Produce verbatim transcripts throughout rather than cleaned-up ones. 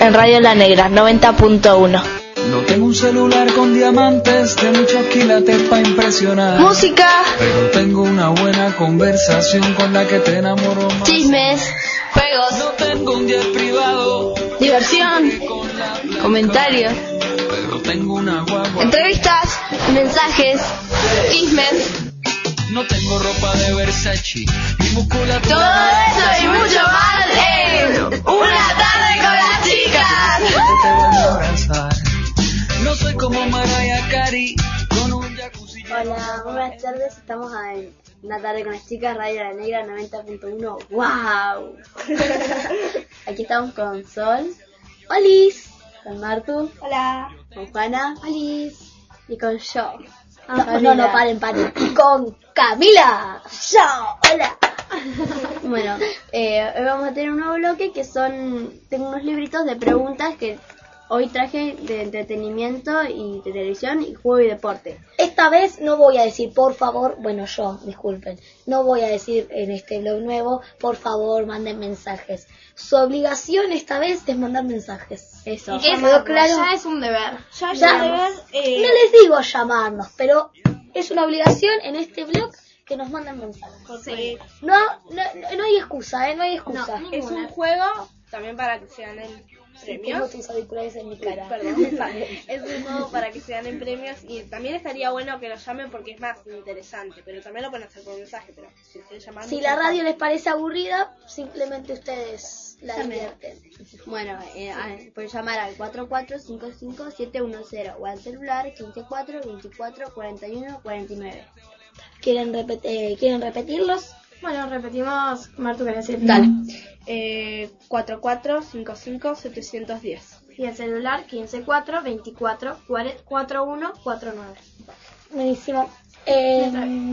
en Radio La Negra noventa punto uno. No tengo un celular con diamantes de muchos quilates para impresionar. Música, pero tengo una buena conversación con la que te enamoro más. Chismes, juegos. No tengo un jet privado, diversión, comentarios, pero tengo una guagua. Entrevistas, mensajes, chismes. No tengo ropa de Versace, ni musculatura. Todo eso y mucho más en Una Tarde con las Chicas. Te voy a abrazar. No soy como Mariah Carey con un jacuzzi. Hola, buenas tardes. Estamos en Una Tarde con las Chicas, Radio La Negra noventa punto uno. ¡Wow! Aquí estamos con Sol. ¡Holis! Con Martu. Hola. Con Juana. ¡Holis! Y con yo. Ah, no, no, no, paren, paren. Y con Camila. ¡Yo! ¡Hola! Bueno, eh, hoy vamos a tener un nuevo bloque que son... Tengo unos libritos de preguntas que hoy traje de entretenimiento y de televisión y juego y deporte. Esta vez no voy a decir, por favor, bueno, yo, disculpen, no voy a decir en este blog nuevo, por favor, manden mensajes. Su obligación esta vez es mandar mensajes. Eso. ¿Ya quedó claro? Ya es un deber. Ya, ya ya deber, eh... No les digo llamarnos, pero es una obligación en este blog que nos manden mensajes. Sí. No, no, no hay excusa, ¿eh? No hay excusa. No, es un juego también para que se ganen premios. Tengo tus auriculares en mi cara. Perdón. Es un juego para que se ganen premios y también estaría bueno que lo llamen porque es más interesante, pero también lo pueden hacer por mensaje, pero si quieren llamar. Si la radio les parece aburrida, simplemente ustedes la divierten. Bueno, eh, pueden llamar al cuatro cuatro cinco cinco siete uno cero o al celular quince cuatro veinticuatro cuarenta y uno cuarenta y nueve. ¿Quieren, repet- eh, ¿Quieren repetirlos? Bueno, repetimos. Martu, ¿querés decir? Dale. Eh, cuatro cuatro cinco cinco siete uno cero. Y el celular quince cuatro veinticuatro cuarenta y uno cuarenta y nueve. Buenísimo. Eh,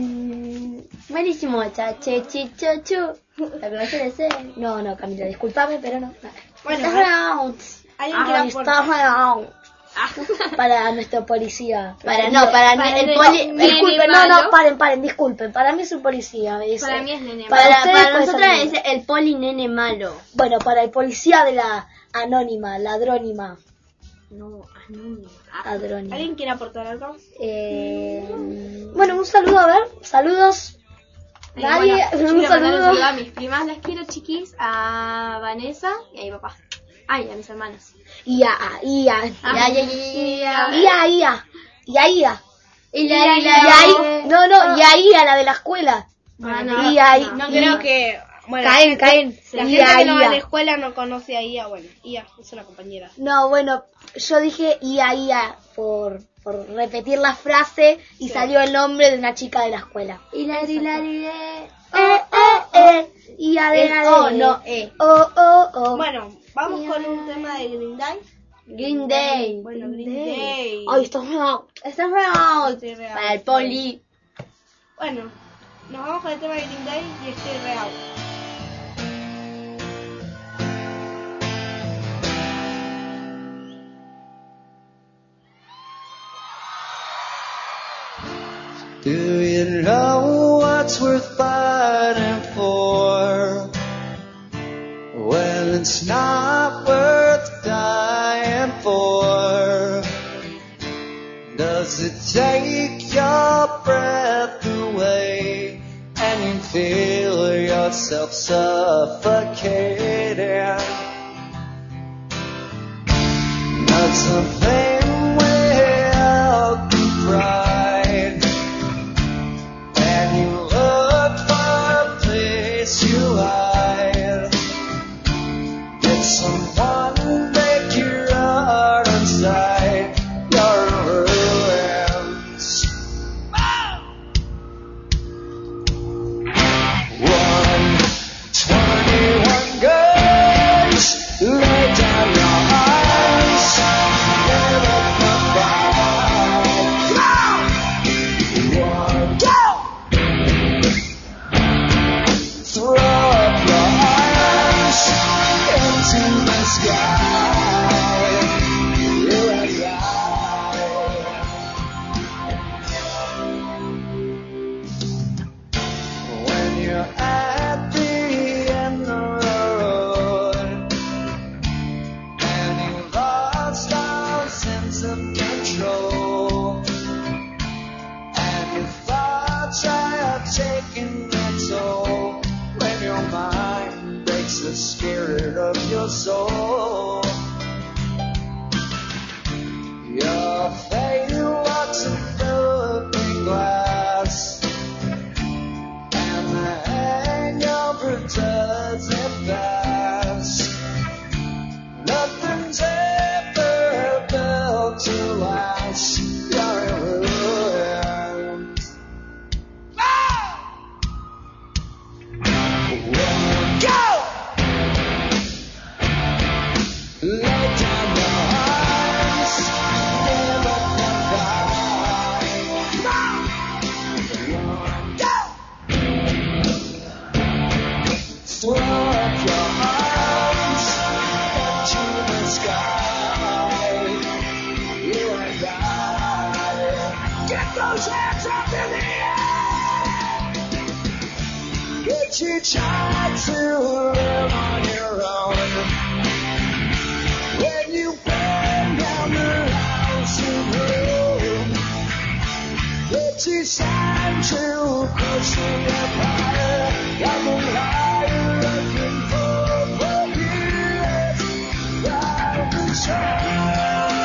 buenísimo, chache, chichochu. ¿La conoces ese? No, no, Camila, discúlpame, pero no. Bueno, round. ¿Alguien quiere Está round. Para nuestro policía. Para no, para, para el, el poli. no, disculpen, no, no, paren, paren, disculpen. Para mí es un policía. Es, para mí es nene para, malo. para, para nosotras es el poli nene malo. Bueno, para el policía de la anónima, ladrónima. No, anónima. Adrónima. ¿Alguien quiere aportar algo? Eh, bueno, un saludo, a ver. Saludos. Eh, Nadie. Bueno, un saludo. Un saludo a mis primas, las quiero, chiquis. A Vanessa y a mi papá. Ay, a mis hermanos. Y a, y a, y a, y a, y a, y a, y a, y a, y a, y a, no, no, y ahí a la de la escuela. Bueno, y ahí, no creo que, bueno, caen, caen. La y gente a, que no va y a a. la escuela no conoce a I A, bueno, I A es una compañera. No, bueno, yo dije y a, y a por, por repetir la frase y Sí. salió el nombre de una chica de la escuela. Hilari, hilari, eh. Eh, eh, eh, y a de la Oh, de, no, eh. oh, oh, oh. Bueno, vamos con un tema de Green Day. Green Day. Bueno, Green Day. Ay, esto es real. Estás real. Estoy real. Para el poli. Bueno, nos vamos con el tema de Green Day y estoy real. Do you know what's worth fighting for when it's not worth dying for? Does it take your breath away and you feel yourself suffocating? Not something without the pride. You hide. Get someone make your heart inside your ruins. One twenty-one girl. Swirl up your arms into the sky. You and I, get those hands up in the air. Get you tried to live on your own. When you burn down the house you built, it's a time to push it up higher. I'm a liar looking for forgiveness. I've been sorry.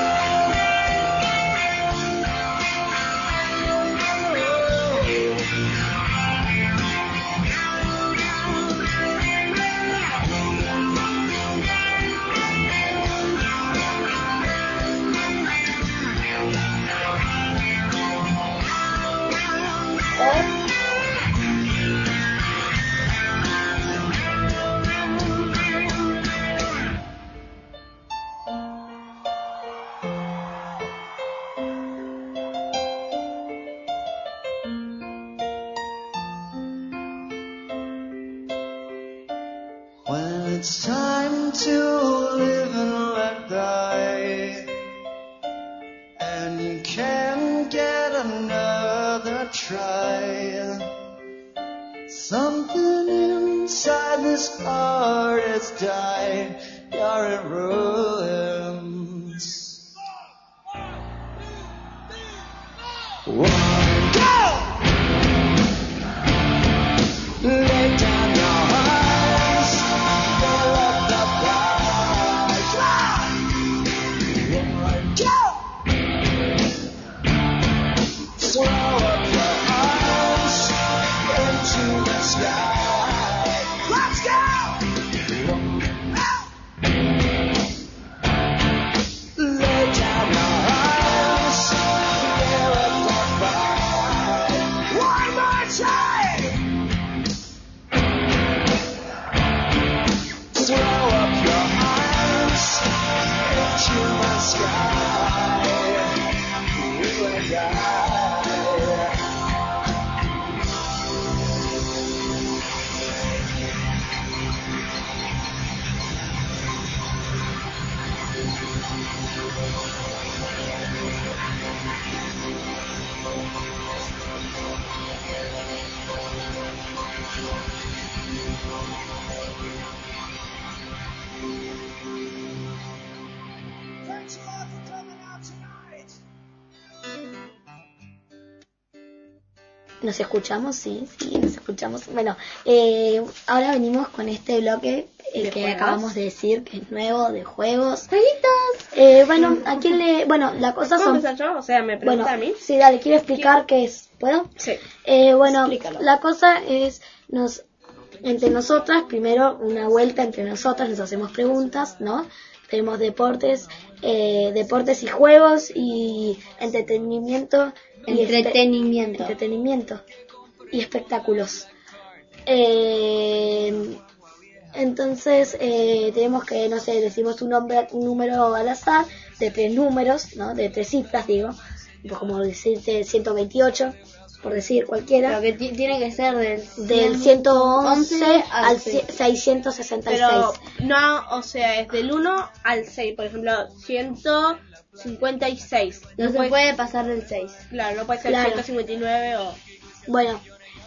When it's time to live and let die, and you can't get another try, something inside this heart has died. You're in ruins. One, go! Lay down your hearts, fill up the prize. One, go! Swirl up your arms into the sky. Let's go! Lay down your arms, fill up the prize. One more time! Throw up your arms into the sky. You and I. Thanks a lot for coming out tonight. ¿Nos escuchamos? Sí, sí, nos escuchamos. Bueno, eh, ahora venimos con este bloque eh, ¿De que juegos? acabamos de decir, que es nuevo, de juegos. ¡Jueguitos! Eh, bueno, ¿a quién le...? Bueno, la cosa ¿Puedo son... empezar yo? O sea, me Bueno, pregunta a mí. sí, dale, quiero explicar qué es. ¿Puedo? Sí. Eh, bueno, Explícalo. la cosa es, nos entre nosotras, primero una vuelta entre nosotras, nos hacemos preguntas, ¿no? Tenemos deportes, eh, deportes y juegos y entretenimiento. y espe- Entretenimiento. entretenimiento y espectáculos. Eh, entonces, eh, tenemos que, no sé, decimos un, nombre, un número al azar, de tres números, ¿no? De tres cifras, digo. Pues como decirte ciento veintiocho, por decir cualquiera. Pero que ti- tiene que ser del, Del ciento once al al seis. seiscientos sesenta y Pero seis. no, o sea, es del uno al seis. Por ejemplo, ciento cincuenta y seis. No se puede pasar del seis. Claro, no puede ser Claro. ciento cincuenta y nueve o... Bueno,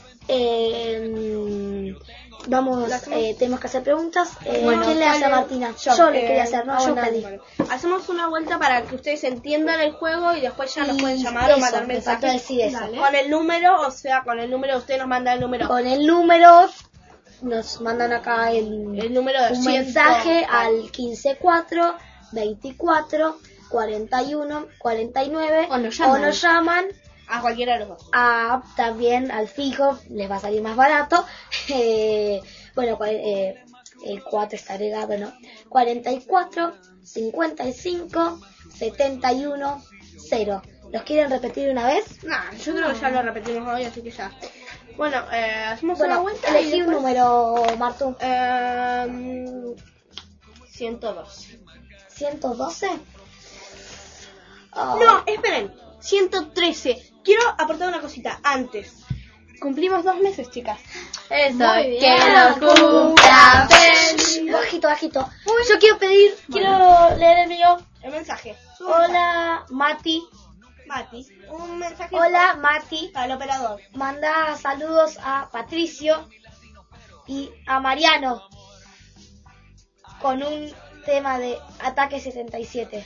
eh, vamos, ¿La hacemos? eh, tenemos que hacer preguntas. Eh, Bueno, ¿quién le hace a ¿cuál es? Martina? Yo, Yo, le eh, quería hacer, no, ah, yo bueno, pedí. bueno. Hacemos una vuelta para que ustedes entiendan el juego y después ya nos Y pueden llamar o eso, mandar me faltó mensajes. decir eso. Dale. Con el número, o sea, con el número, usted nos manda el número. Con el número, nos mandan acá el, El número de un ciento- mensaje al quince cuatro veinticuatro cuarenta y uno cuarenta y nueve O nos llaman. o nos llaman A cualquiera de los dos. a, también al fijo, les va a salir más barato. Eh, bueno, cua- eh, el cuatro está agregado, ¿no? cuarenta y cuatro cincuenta y cinco setenta y uno cero. ¿Los quieren repetir una vez? Nah, yo creo que ya lo repetimos hoy, así que ya. Bueno, eh, hacemos Bueno, una vuelta y elegí un después- número, Martu. Eh, ciento dos. ¿ciento doce? Ah, No, esperen. ciento trece. Quiero aportar una cosita antes. Cumplimos dos meses, chicas. Eso, Muy bien. que lo cumpla feliz. Bajito, bajito. Yo quiero pedir, quiero leer el mío. El mensaje. Hola, Mati. Mati. Un mensaje Hola, Mati. para el operador. Manda saludos a Patricio y a Mariano con un tema de Ataque setenta y siete.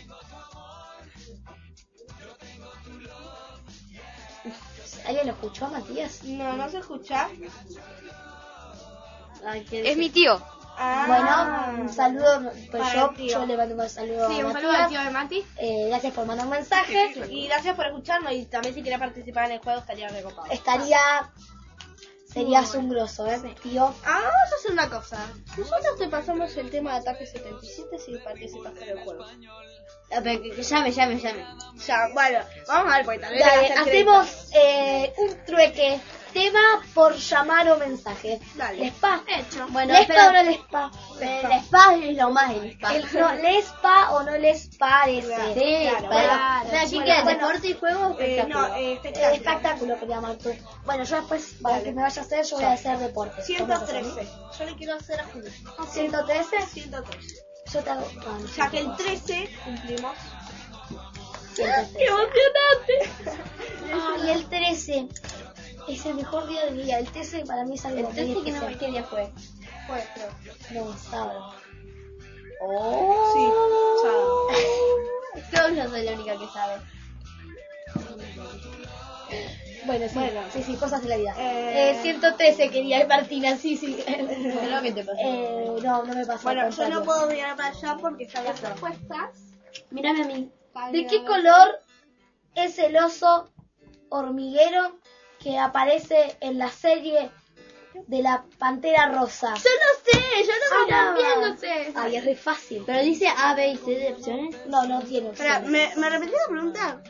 ¿Alguien lo escuchó, Matías? No, no se escucha. Ay, qué Es mi tío. Ah. Bueno, un saludo, pues Para yo, el tío. yo le mando un saludo Sí, a un saludo al Matías. tío de Mati. Eh, gracias por mandar un mensaje. Y gracias por escucharnos. Y también si quieres participar en el juego estaría recopado. Estaría, serías un grosso, ¿eh, tío? Ah, vamos a hacer una cosa. Nosotros te pasamos el tema de Ataque setenta y siete si participas en el juego. Ah, pero que, que llame, llame, llame. Ya, bueno, vamos a ver, pues tal vez le Dale, das el hacemos eh, un trueque. Tema por llamar o mensaje. Dale. ¿Lespa? Hecho. Bueno, ¿Lespa pero o no lespa? el spa es lo más el spa. El, no, ¿lespa o no les parece? Claro. Sí, Claro, para, claro. para ¿quién Bueno, queda? bueno. ¿Deporte y juego o Eh, espectáculo? no, eh, Eh, espectáculo. espectáculo que llamar tú. Bueno, yo después, para Dale. que me vaya a hacer, yo voy a hacer deporte. ciento trece. Yo le quiero hacer a Julio. ¿ciento trece? ciento trece. Yo te hago... no, no, Ya que el trece cumplimos. ciento trece. emocionante! Ay, el trece. Es el mejor día de mi vida. El trece para mí es algo El muy trece que no, especial. ¿qué día fue? Pues, creo. No, sábado. Oh. Sí, sábado. Creo que yo soy la única que sabe. Bueno, sí, Bueno. sí, sí, cosas de la vida. Eh, Eh, ciento trece quería Martina, sí, sí. Creo que te pasó. eh, no, no me pasó. Bueno, al yo contrario. no puedo mirar para allá porque están las respuestas. Mírame a mí. ¿De qué color es el oso hormiguero que aparece en la serie de la Pantera Rosa? Yo no sé, yo no Ah, también no sé. Ay, es re fácil. Pero dice A, B y C de opciones. No, no tiene Espera, opciones. ¿me, ¿me repetís la pregunta?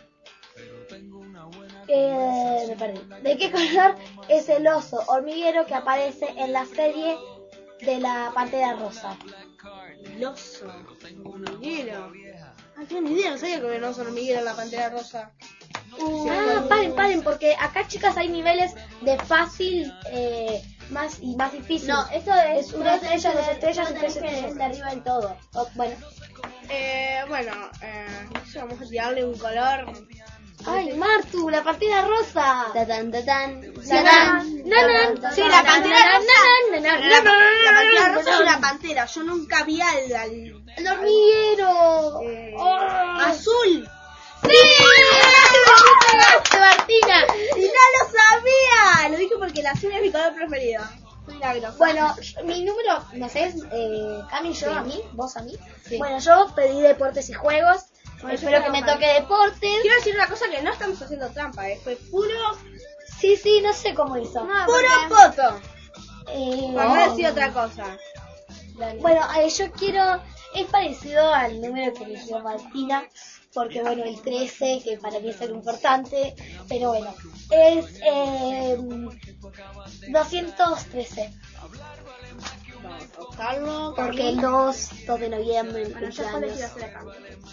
Eh, me perdí. ¿De qué color es el oso hormiguero que aparece en la serie de la Pantera Rosa? El oso hormiguero. Ah, qué ni idea, no sabía que había un oso hormiguero en la Pantera Rosa. Ah, paren, paren, porque acá, chicas, hay niveles de fácil eh, más y más difícil. No, esto es, Es una estrella, dos estrellas y y tres tres estrellas. de arriba del todo. Oh, bueno. Eh, bueno, eh, no sé, vamos a tirarle un color. Ay, Martu, la Pantera Rosa. Tatán, tatán. Nanan, nanan. Sí, la Pantera Rosa. Nanan, nanan, La, nanan. la Pantera Rosa es una pantera. Yo nunca vi al, al- El hormiguero. eh, Oh. azul. ¡Sí! Martina. Y no lo sabía. Lo dije porque el azul es mi color preferido. Milagros. Bueno, yo- mi número, no sé, es eh, Cami, yo Sí. a mí, vos a mí. Sí. Bueno, yo pedí deportes y juegos. Bueno, Espero yo que me normal. toque deportes. Quiero decir una cosa que no estamos haciendo trampa, eh. Fue puro, Sí, sí, no sé cómo hizo. puro foto. Eh, Vamos a decir otra cosa. Bueno, eh, yo quiero, es parecido al número que eligió Martina, porque bueno, el trece, que para mí es algo importante, pero bueno, es eh, doscientos trece, Vamos a buscarlo. porque el dos, dos de noviembre, mi Bueno, yo después les quiero cumpleaños. hacer acá.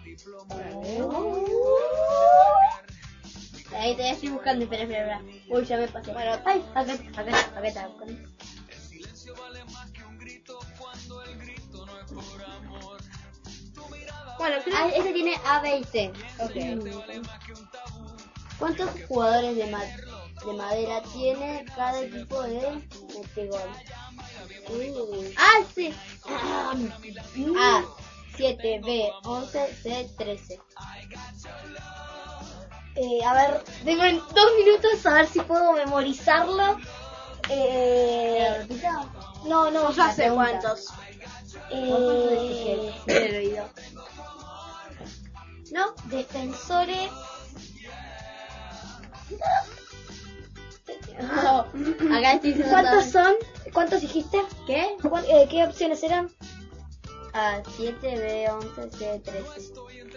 Ahí te estoy buscando, espera, espera, espera. Uy, ya me pasé. Bueno, ay, acá, acá, acá está buscando. Bueno, creo Ah, ese tiene A, B y C. Ok. ¿Cuántos jugadores de, ma de madera tiene cada equipo de metegol? Uh. Ah, sí. A, siete, B, once, C, trece. Eh, a ver, tengo en dos minutos a ver si puedo memorizarlo. Eh, no, no, ya sé pregunta. cuántos. eh, Me lo he oído. no, defensores. No, acá estoy diciendo ¿Cuántos todo. son? ¿Cuántos dijiste? ¿Qué? ¿Cuán- eh, ¿Qué opciones eran? A, siete, B, once, C, trece.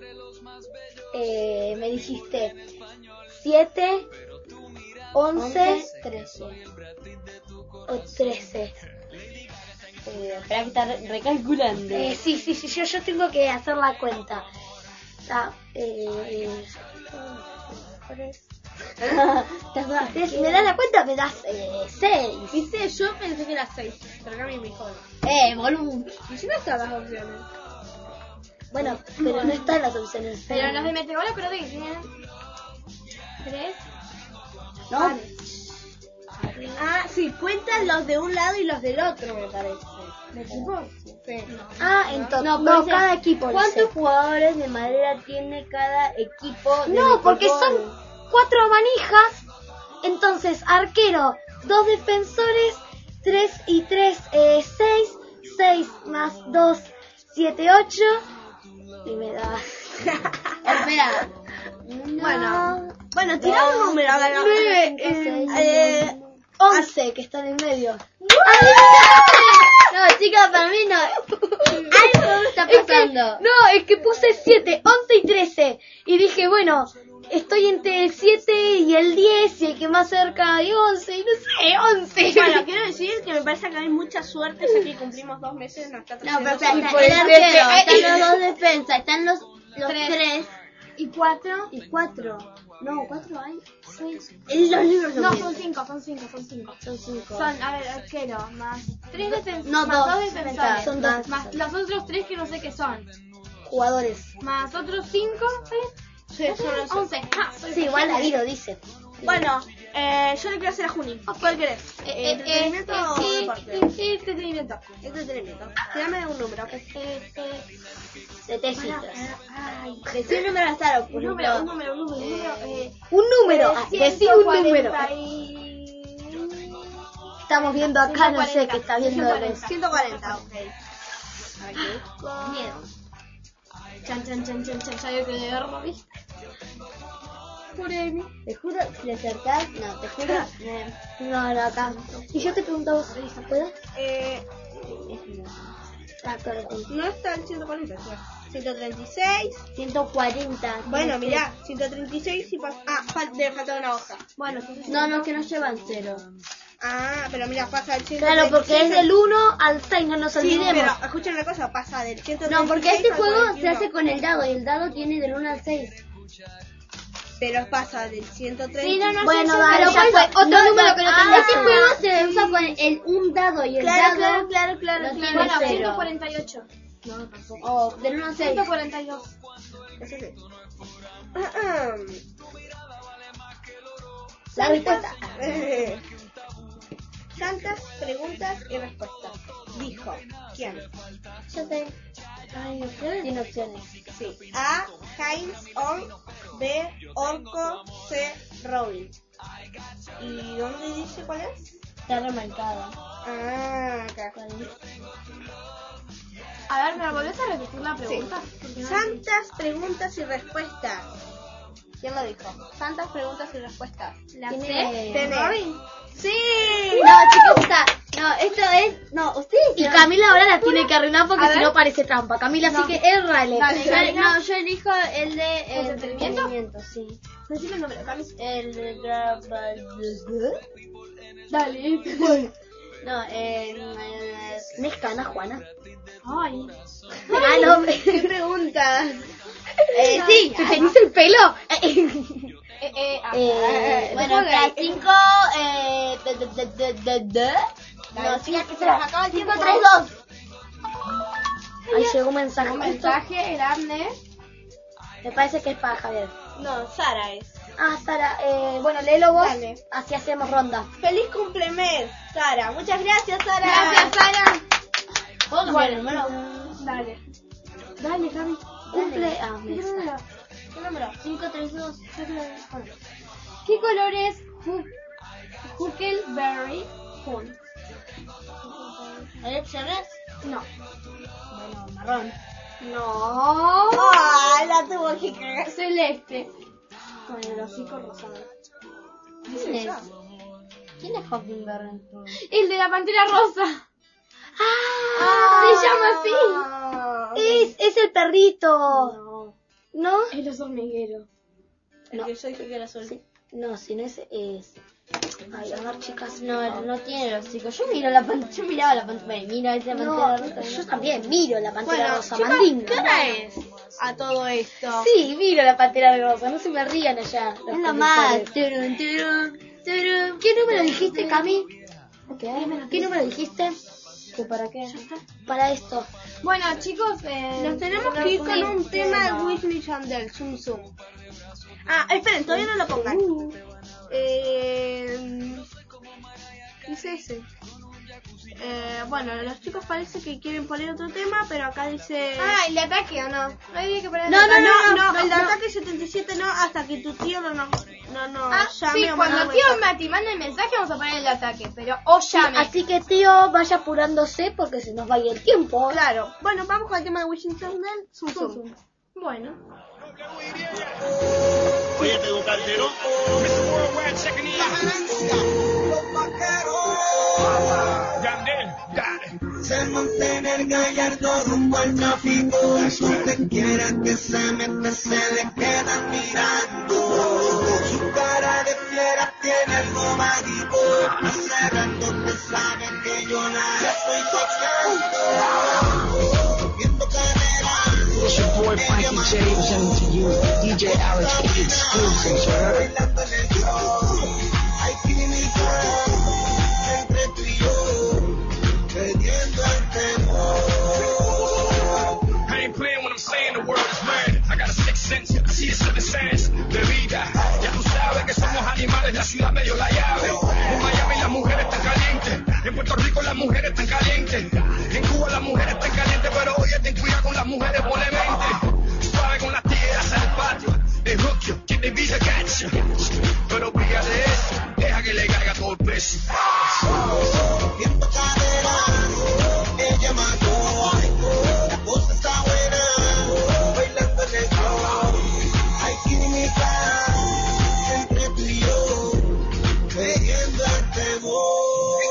Eh, me dijiste siete, once trece. o trece. Eh, espera que está re- recalculando. Eh, sí, sí, sí, yo, yo tengo que hacer la cuenta. Ah, eh, Te das- te- ¿Me das la cuenta? Me das eh, seis. Viste, yo pensé que era seis, pero Cami me dijo no. Eh, boludo. Y si no están las opciones. Bueno, pero no están las opciones. Pero los de Meteobola, pero de que tienen tres. ¿No? Ah, sí, cuentan los de un lado y los del otro, me parece. ¿De equipo? Sí. Ah, entonces. No, No, pero dice, cada equipo. ¿cuántos dice. jugadores de madera tiene cada equipo? de No, porque fútbol? son cuatro manijas. Entonces, arquero, dos defensores, tres y tres, eh, seis. Seis más dos, siete, ocho. Y me da. Espera. Bueno, bueno, tira un número. A ver, Nueve, eh, eh, eh, once, que están en medio. No, chicas, para mí no. Algo está Es que- pasando. no, es que puse siete, once y trece. Y dije, bueno, estoy entre el siete y el diez. Y el que más cerca hay once. Y no sé, once. Bueno, quiero decir que me parece que hay mucha suerte, ya que cumplimos dos meses, nos está No, trayendo pero espera, suerte. está por el el arquero, Pepe. están los dos defensas, están los, los Tres. tres Y cuatro. y cuatro. No, cuatro hay. Seis. En los libros No, son son cinco, son cinco, son cinco. Son cinco. Son, a ver, arquero, más tres defensores, No, más dos. dos defensores, Son más, dos. más los otros tres que no sé qué son, Jugadores. más otros cinco, Sí, son los- once. Ah, soy Sí, igual perfecta. David lo dice. Bueno, eh, yo le quiero hacer a Juni. ¿Cuál querés? Eh, eh, ¿Entretenimiento eh, o eh, deporte? eh, eh, entretenimiento. Entretenimiento. Tirame un número. Eh, eh, Siete cifras. ay, Decí un número al azar, por un número, un ejemplo. número, un número, un número. Eh, Un número. Ah, decí un número. ciento cuarenta y- Estamos viendo acá, no sé qué está viendo. ciento ciento cuarenta, ok. Miedo. Chan, chan, chan, chan, chan, ya yo que de verlo, ¿viste? Juré. Te juro, si le acertás, no, te juro. eh, No, no, acá. Y yo te pregunto a vos, ¿puedo? Eh, Ah, claro. no está el ciento cuarenta, ciento treinta y seis. ciento cuarenta. Bueno, Tienes mirá, ciento treinta y seis y pas... Ah, fal- debe faltar una hoja. Bueno, que- No, no, que no llevan cero. Ah, pero mira, pasa del ciento treinta y seis. Claro, porque es del uno al seis, no nos Sí, olvidemos. pero escuchen una cosa, pasa del ciento treinta y seis No, porque este al juego cuarenta y se uno. hace con el dado y el dado tiene del uno al seis. Pero pasa del ciento treinta y Sí, no, no, Bueno, sí, dale, pero ya pues, fue. Otro No, número no, que no ah, tengo. este juego se usa con el un dado y el Claro, dado claro, claro, claro, no claro. tiene Bueno, cero. ciento cuarenta y ocho. No, tampoco. O del uno al seis. ciento cuarenta y dos. Ese sí. La respuesta. Tantas preguntas y respuestas. Dijo, ¿quién? Yo sé. Ay, opciones. Tiene opciones. Sí. A. Heinz Orn. B. Orco. C. Robin. ¿Y dónde dice cuál es? Está remarcada. Ah, acá. A ver, ¿me volvés a repetir la pregunta? Porque no- Santas preguntas y respuestas. ¿Quién lo dijo? Santas preguntas y respuestas. ¿La Tiene- C? Tenés. Robin. ¡Sí! No, chicos, está. No, esto es. No, ustedes. Y no. Camila ahora la tiene que arruinar porque A si ver. no parece trampa. Camila, No. así que errale. Dale. Yo, Camila. no, yo elijo el de eh, ¿Entretenimiento? entretenimiento, sí. Decime el número, Cami. El de. Dale. No, eh. ¿Tenés canas, Juana? Ay. Ah, no. ¿Qué preguntas? Eh, sí. ¿Te tenés el pelo? Eh, eh, ah. Eh, bueno, Después de ahí. espera, cinco. Eh. De, de, de, de, de, de. No, cinco, se nos acaba el cinco, tiempo. tres, dos. Ahí llegó un mensaje. Un Esto mensaje grande. me parece que es para Javier. No, Sara es. Ah, Sara, eh, bueno, léelo vos. Dale. Así hacemos ronda. ¡Feliz cumplemes, Sara! Muchas gracias, Sara. Gracias, Sara. ¿Puedo cambiar el número? Dale. Dale, Cami. Cumple. Ah, ¿Qué me número? ¿Qué número? cinco, tres, dos. ¿Qué color es Hu- Huckleberry Fun? ¿Elecciones? No. Bueno, marrón. No. ¡Ay, la tuvo que cagar! Celeste. Con el hocico rosado. ¿Quién es? ¿Quién es Huckleberry? El de la pantera rosa. Ah, Se llama así. Es, es el perrito. No. ¿No? El oso hormiguero. El que yo dije que era azul. Sí. No, si no es. es... Ay, a ver, chicas. No, no tiene los chicos. Yo miro la pantalla, yo miraba la pantalla, mira esa No, pantalla rosa. yo también miro la pantalla Bueno, rosa, chicos, mandinga. ¿qué hora es? a todo esto. Sí, miro la Pantera Rosa, no se me rían allá. los Es lo más. conductores. Turun, turun, turun. ¿Qué número dijiste, Cami? ¿Qué número dijiste? ¿Qué para qué? Para esto. Bueno, chicos, eh, Nos tenemos que ir con un tema de Whitney y Yandel, Zoom Zoom. Ah, esperen, todavía no lo pongan. Eh, ¿Qué es ese? Eh, bueno, los chicos parece que quieren poner otro tema, pero acá dice... Ah, ¿el de ataque o no? No había que poner No, no, el de no, ataque. no, el de ataque setenta y siete no, hasta que tu tío no, no, no, no Ah, llame sí, o cuando mande tío un mensaje. Mati mande el mensaje vamos a poner el de ataque, pero o llame. Así que, tío, vaya apurándose porque se nos va a ir el tiempo. Claro, bueno, vamos con el tema de Whitney y Yandel, Zoom Zum, Zoom. zum. Bueno. Oye, tengo Calderón. mister Worldwide checking in. Yandel, dale. Se monta en el gallardo rumbo al tráfico. Donde quiera que se mete se le quedan mirando. Su cara de fiera tiene algo mágico. Hace rato que saben que yo la estoy tocando. Viendo cadera. It's your boy Frankie J presenting to you D J Alex exclusive, sir. Bailando en el club. Hay química entre tú y yo. Perdiendo el temor. I ain't playing when I'm saying the world is mad. I got a sixth sense, I see the seven sense de vida. Ya tú sabes que somos animales, la ciudad me dio la llave. En Miami las mujeres están calientes, en Puerto Rico las mujeres están calientes, en Cuba las mujeres están calientes, pero oye, ten cuidado con las mujeres, ponle mente. Suave con las tigres en el patio, they hook you, que te visa catch you. Pero fíjate de eso, deja que le caiga todo el peso. Viendo cadera, ella mató. La cosa está buena, bailando en el club. Hay química entre tú y yo, perdiendo el temor.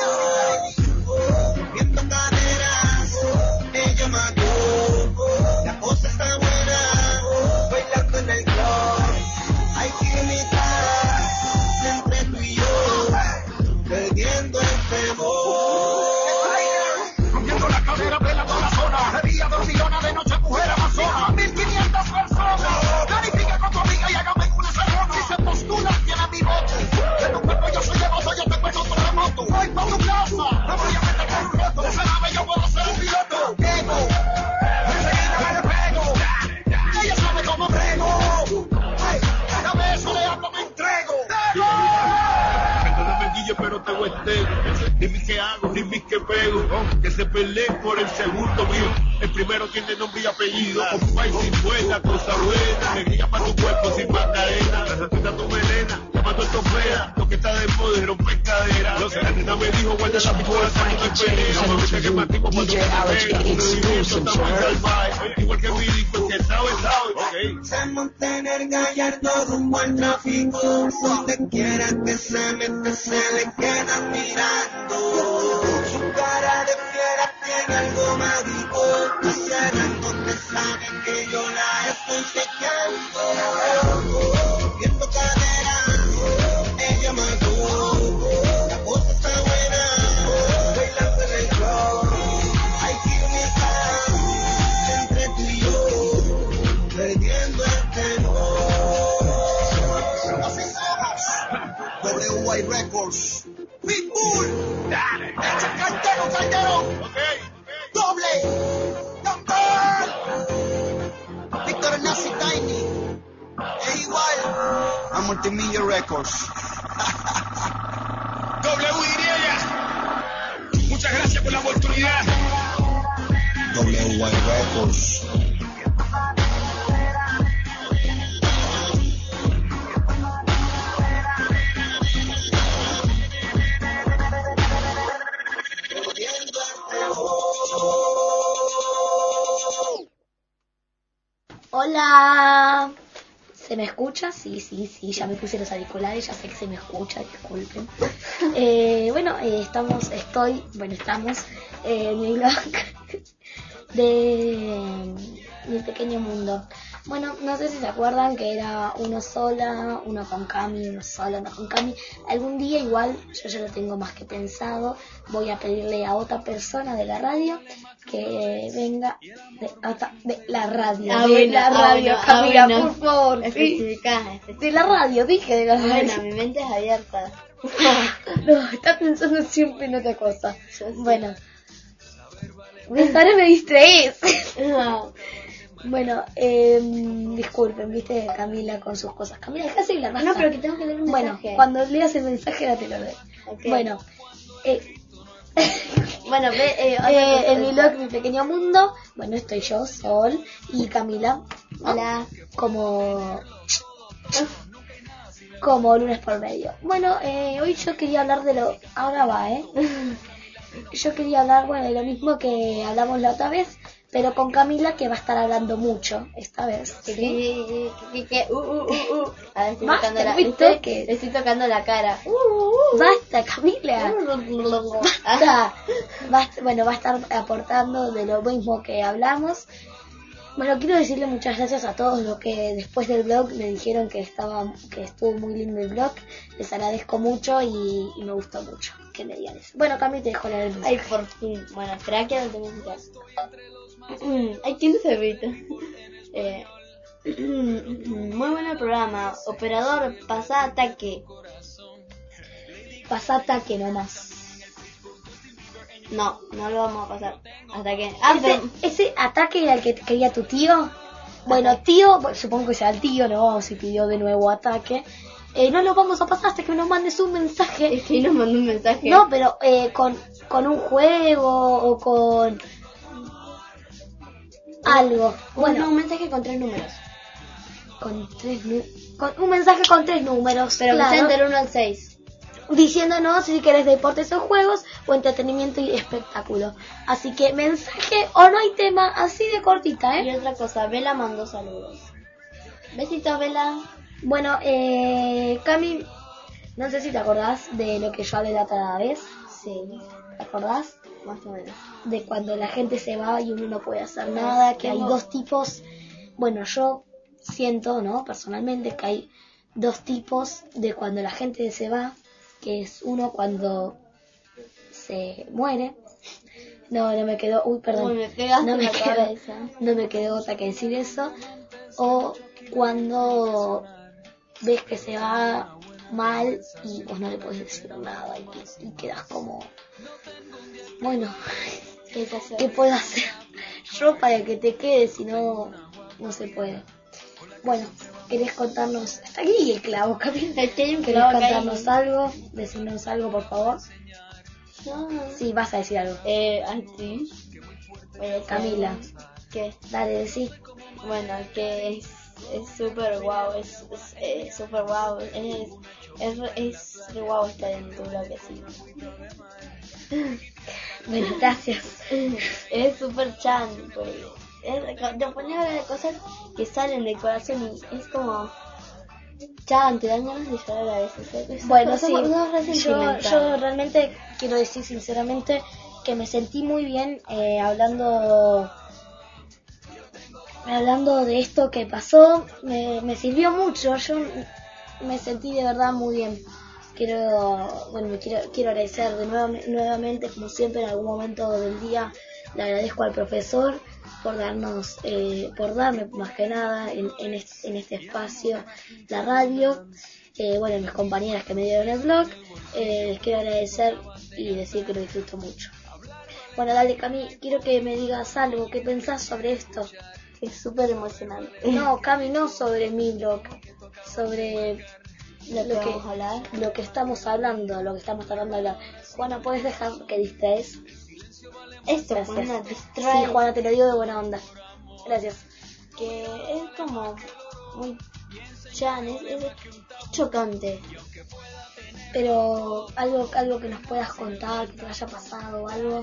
Viendo cadera, ella mató. La cosa está buena, bailando en el club. Hay química entre tú y yo, perdiendo el temor. Rompiendo la cadera, pelando la zona. De día dormilona, de noche mujer amazona. Mil quinientas personas. Planifica con tu amiga y hágame una cerrona. Si se postula, tiene mi voto. De tu cuerpo yo soy devoto, yo tengo en otro remoto. Voy pa' tu casa, me voy a meter con un roto. Se sabe, yo puedo ser un piloto. Llego, enseguida me pego. Ella sabe cómo brego. Ay, cada beso le hablo, me entrego. Perdóname, Guille, pero te huestego. Dime qué hago, dime qué pego. Que se peleen por el segundo mío. El primero tiene nombre y apellido. Con país sin buena, cosa buena. Alegría para tu cuerpo sin macarena. Necesita tu melena, llamando el tofea. Lo que está de moda es romper cadera. Lo que la nena me dijo, guarda la pistola, no te esperes. No me viste que matimos cuando D J te Alex pega. Un movimiento exclusive, está muy sir. salvaje. Igual que mi disco, el que sabe, sabe. Ok. Se monta en el gallardo rumbo al tráfico. Donde quiera que se mete se le quedan mirando. Su cara de fiera tiene algo mágico. Hace rato que saben que yo la estoy chequeando. Viendo cadera, ella mató. La cosa está buena, bailando en el club. Hay química entre tú y yo, perdiendo el temor. W I Records, Pitbull, Dale. Echa Calderón, Calderón, Ok. Doble, Campbell, Víctor Nazi Tiny, e igual a Multimillia Records. W Y. Muchas gracias por la oportunidad. W I Records. Hola. ¿Se me escucha? Sí, sí, sí, ya me puse los auriculares, ya sé que se me escucha, disculpen. Eh, bueno, eh, estamos, estoy, bueno, estamos eh, en mi blog de Mi Pequeño Mundo. Bueno, no sé si se acuerdan que era uno sola, uno con Cami, uno sola, uno con Cami. Algún día igual, yo ya lo tengo más que pensado, voy a pedirle a otra persona de la radio que venga de, hasta de la radio. Ah, de bueno, la ah, radio, bueno, ah, Camila, bueno. por favor. sí. Especificá, especificá. De la radio, dije de la radio. Bueno, mi mente es abierta. No, estás pensando siempre en otra cosa. Yo sí. Bueno. Ahora me distraes. No. Bueno, eh, disculpen, viste Camila con sus cosas. Camila, deja de hablar. No, pero que tengo que leer un Bueno, mensaje. cuando leas el mensaje ahora te lo doy. Ok. Bueno, eh, Bueno, ve, eh, otra eh, cosa. en mi blog Mi Pequeño Mundo, bueno, estoy yo, Sol, y Camila. ¿no? Hola. Como... Como lunes por medio. Bueno, eh, hoy yo quería hablar de lo... Ahora va, ¿eh? Yo quería hablar, bueno, de lo mismo que hablamos la otra vez, pero con Camila, que va a estar hablando mucho esta vez. Que, ¿sí? que, que, que, uh, uh, uh, uh. A ver, estoy Basta, tocando la, no me ¿viste? toques. Le estoy tocando la cara. Uh, uh, uh. Basta, Camila. Ah, Basta. Basta. Bueno, va a estar aportando de lo mismo que hablamos. Bueno, quiero decirle muchas gracias a todos los que después del blog me dijeron que estaba, que estuvo muy lindo el blog. Les agradezco mucho y, y me gustó mucho que me digan eso. Bueno, Cami, te dejo leer el mensaje. Ay, por fin. Bueno, espera que no te mensaje. Ay, ¿quién se evita? Eh, muy bueno el programa. Operador, pasa ataque. Pasa ataque nomás. No, no lo vamos a pasar. Hasta que. Ah, ese, pero. ese ataque era el que quería tu tío. Bueno, tío, bueno, supongo que sea el tío, no, si pidió de nuevo ataque. Eh, no lo vamos a pasar hasta que nos mandes un mensaje. Es que nos mandó un mensaje. No, pero eh, con, con un juego o con algo. Bueno, Bueno, un mensaje con tres números. con tres nu- con un mensaje con tres números, Pero que sea claro, entre uno al seis. diciéndonos si querés deportes o juegos o entretenimiento y espectáculo. Así que mensaje o no hay tema, así de cortita, Y ¿eh? otra cosa, Vela mandó saludos. Besitos, Vela. Bueno, eh, Cami, no sé si te acordás de lo que yo hablé la otra vez. Sí, ¿Te acordás? más o menos. De cuando la gente se va y uno no puede hacer nada, que hay Tengo- dos tipos. Bueno, yo siento, ¿no? Personalmente, que hay dos tipos de cuando la gente se va, que es uno cuando se muere. No, no me quedó, uy, perdón. Uy, me pegaste no en me la quedó, cabeza. no me quedó otra que decir eso. O cuando ves que se va mal y vos no le podés decir nada y, y quedas como, bueno, ¿Qué te hace? ¿qué puedo hacer yo para que te quedes si no, no se puede? Bueno, ¿querés contarnos? Está aquí el clavo, Camila. Es que hay un ¿Querés clavo acá contarnos y- algo? Decirnos algo, por favor. No. Sí, vas a decir algo. Eh, ay, sí. Voy a decir Camila. algo. ¿Qué? Dale, decí. Bueno, que es es súper guau, es es es súper guau, es es es re guau estar en tu bloque, sí. Bueno, gracias. Es súper chan, pues. Es, te pones a hablar de cosas que salen del corazón y es como chan, te dan ganas de llorar a veces. ¿eh? Es- Bueno, es- sí, es- es yo, sentimental. yo realmente quiero decir sinceramente que me sentí muy bien eh, hablando hablando de esto que pasó, me, me sirvió mucho, yo me sentí de verdad muy bien. Quiero, bueno, me quiero, quiero agradecer de nuevo, nuevamente, como siempre en algún momento del día, le agradezco al profesor por darnos, eh, por darme más que nada en, en, este, en este espacio la radio. Eh, bueno, mis compañeras que me dieron el blog, eh, les quiero agradecer y decir que lo disfruto mucho. Bueno, dale, Cami, quiero que me digas algo, ¿qué pensás sobre esto? Es súper emocionante. No, Cami, no sobre mi blog, sobre Lo que lo que, vamos a hablar. lo que estamos hablando, lo que estamos tratando de hablar. Juana, ¿puedes dejar que distraes? Esto, Gracias. Juana, Sí, distrae. Juana, te lo digo de buena onda. Gracias. Que es como muy chan, es, es, es chocante. Pero algo, algo que nos puedas contar, que te haya pasado, algo,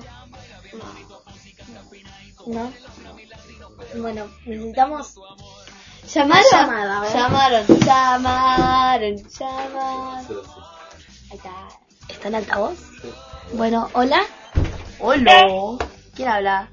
¿no? Bueno, necesitamos ¿Llamaron? llamada, ¿verdad? Llamaron, llamaron, llamaron. Ahí está. ¿Está en altavoz? Bueno, hola. Hola. ¿Quién habla?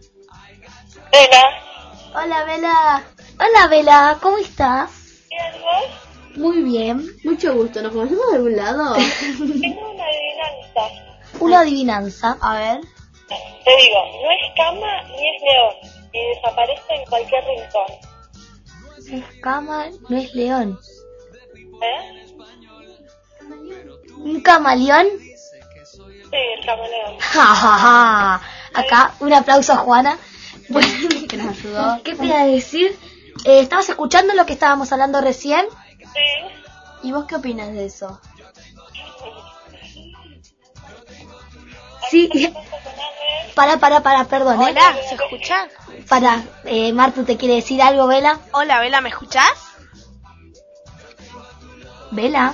Hola. Hola, Vela. Hola, Vela, ¿cómo estás? ¿Bien vos? Muy bien. Mucho gusto, ¿nos conocemos de algún lado? Tengo una adivinanza. Una adivinanza. A ver. Te digo, no es cama ni es león, y desaparece en cualquier rincón. No es cama, no es león. ¿Eh? ¿Un camaleón? Sí, el camaleón. Ja, ja, ja. Acá, un aplauso a Juana. Bueno, Que nos ayudó. ¿qué te iba a decir? Eh, ¿Estabas escuchando lo que estábamos hablando recién? Sí. ¿Y vos qué opinas de eso? Sí. Para, para, para, perdón. ¿eh? Hola, ¿se escucha? Para, eh, Martu, ¿te quiere decir algo, Vela? Hola, Bela, ¿me escuchás? Vela.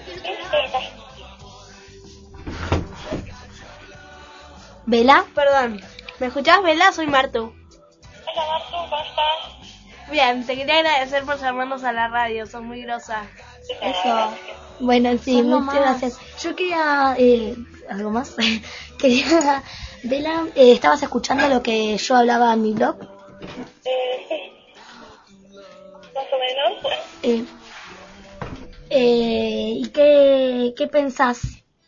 Vela. Perdón, ¿me escuchás, Bela? Soy Martu. Hola, Martu, ¿cómo estás? Bien, te quería agradecer por llamarnos a la radio, sos muy grosa. Eso. Bueno, sí, Son lo muchas más. gracias. Yo quería... Eh, ¿Algo más? Quería... Vela, eh, ¿estabas escuchando lo que yo hablaba en mi blog? Eh, sí. Más o menos. Eh, eh, ¿Y qué, qué pensás?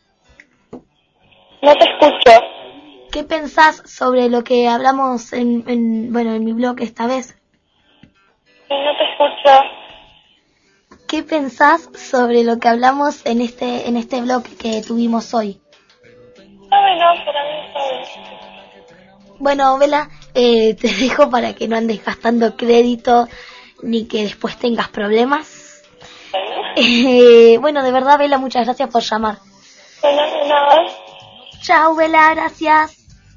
No te escucho. ¿Qué pensás sobre lo que hablamos en, en bueno en mi blog esta vez? No te escucho. ¿Qué pensás sobre lo que hablamos en este en este blog que tuvimos hoy? No, no, para mí está bien. Bueno, Vela, eh, te dejo para que no andes gastando crédito ni que después tengas problemas. Eh, bueno, de verdad, Vela, muchas gracias por llamar. Bueno, de nada. Chao, Vela, gracias.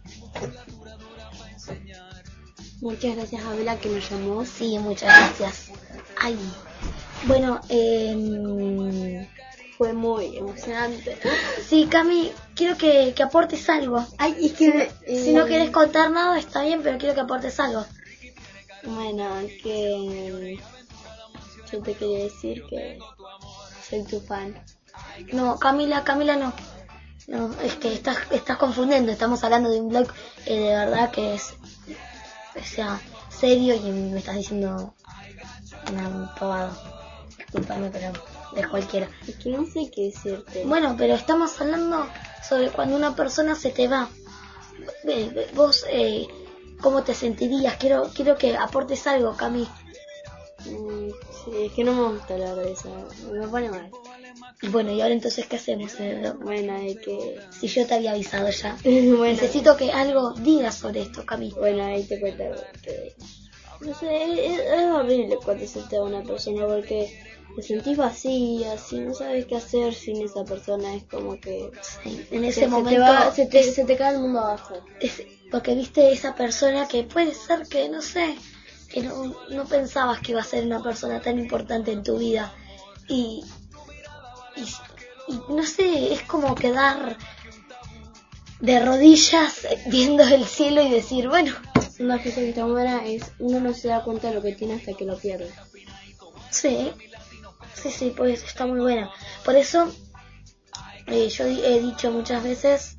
Muchas gracias a Bela que nos llamó. Sí, muchas gracias. Ay, bueno, eh, Fue muy emocionante. sí, Cami, quiero que, que aportes algo. Ay, es que... eh, Si no quieres contar nada, está bien, pero quiero que aportes algo. Bueno, que... Yo te quería decir que soy tu fan. No, Camila, Camila no. No, es que estás, estás confundiendo. Estamos hablando de un blog eh, de verdad que es, o sea, serio, y me estás diciendo una pavada. Disculpame, pero de cualquiera. Es que no sé qué decirte. Bueno, pero estamos hablando sobre cuando una persona se te va. Eh, eh, Vos, eh, ¿cómo te sentirías? Quiero, quiero que aportes algo, Cami. Mm, sí, es que no me gusta hablar de eso. Me pone mal. Y bueno, ¿y ahora entonces qué hacemos en el blog? Bueno, hay que... Si yo te había avisado ya. bueno, Necesito que algo digas sobre esto, Cami. bueno, ahí te cuento que... No sé, es, es horrible cuando se te va una persona porque te sentís vacía, si no sabes qué hacer sin esa persona, es como que... Sí, en se- ese se momento te va- se, te, es- se te cae el mundo abajo. es porque viste esa persona que puede ser que, no sé, que no, no pensabas que iba a ser una persona tan importante en tu vida. Y, y, y no sé, es como quedar de rodillas viendo el cielo y decir, bueno, Una cosa que está buena es uno no se da cuenta de lo que tiene hasta que lo pierde. sí, sí, sí, pues está muy buena. Por eso eh, yo di- he dicho muchas veces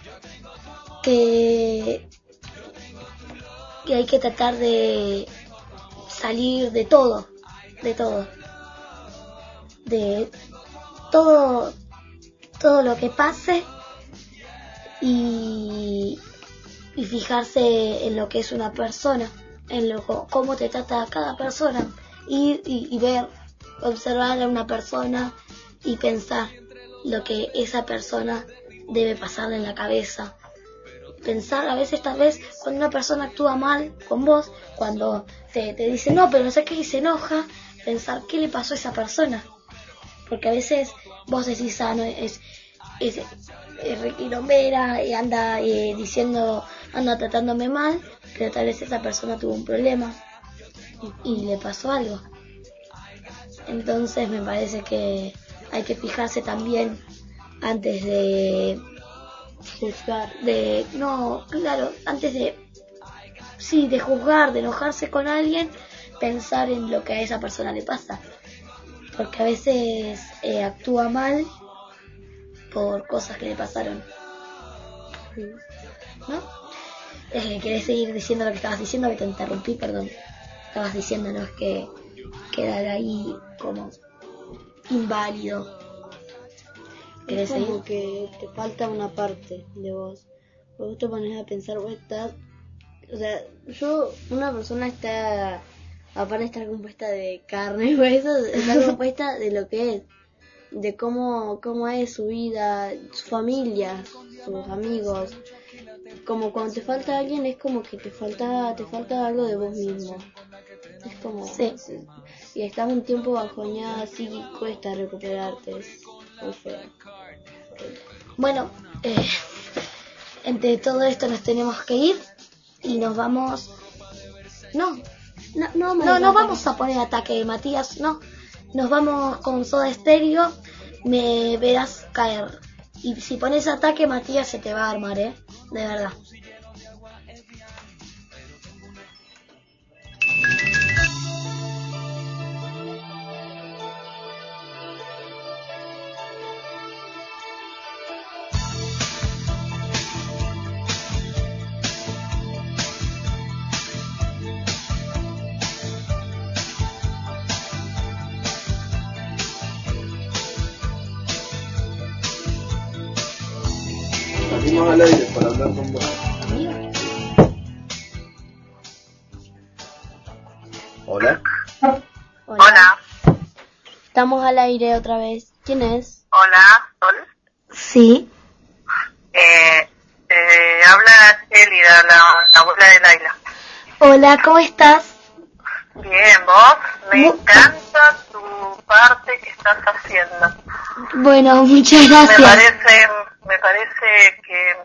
que, que hay que tratar de salir de todo, de todo, de todo, todo lo que pase y, y fijarse en lo que es una persona, en lo co- cómo te trata cada persona, ir y, y ver, observar a una persona y pensar lo que esa persona debe pasarle en la cabeza. Pensar a veces, tal vez, cuando una persona actúa mal con vos, cuando te, te dice no, pero no sé qué, y se enoja, pensar qué le pasó a esa persona. Porque a veces vos decís, ah, no, es, es, es requilombera y anda eh, diciendo, anda tratándome mal, pero tal vez esa persona tuvo un problema y, y le pasó algo. Entonces me parece que hay que fijarse también antes de Juzgar. de no claro antes de sí de juzgar, de enojarse con alguien, pensar en lo que a esa persona le pasa, porque a veces eh, actúa mal por cosas que le pasaron, ¿no? Eh, ¿Querés seguir diciendo lo que estabas diciendo? Que te interrumpí, perdón. Estabas diciéndonos que quedar ahí como inválido. Es ¿Querés seguir? como que te falta una parte de vos. vos te pones a pensar, vos estás, o sea, yo, una persona está, aparte de estar compuesta de carne y huesos, está compuesta de lo que es, de cómo, cómo es su vida, su familia, sus amigos. Como cuando te falta alguien es como que te falta, te falta algo de vos mismo. Es como, Sí. y estás un tiempo bajoneada, así y cuesta recuperarte, es muy feo. Bueno, eh, entre todo esto nos tenemos que ir y nos vamos... No, No, no, vamos no, a no vamos a poner Ataque, Matías, no. Nos vamos con Soda Stereo, Me Verás Caer. Y si pones Ataque, Matías, se te va a armar, ¿eh? De verdad. Salimos al aire para hablar con vos. Hola. Hola. Hola. Estamos al aire otra vez. ¿Quién es? Hola, Sol. Sí. Eh, eh, habla Elida, la, la abuela de Laila. Hola, ¿cómo estás? Bien, vos. Me Mu- encanta tu parte que estás haciendo. Bueno, muchas Me gracias. parece, me parece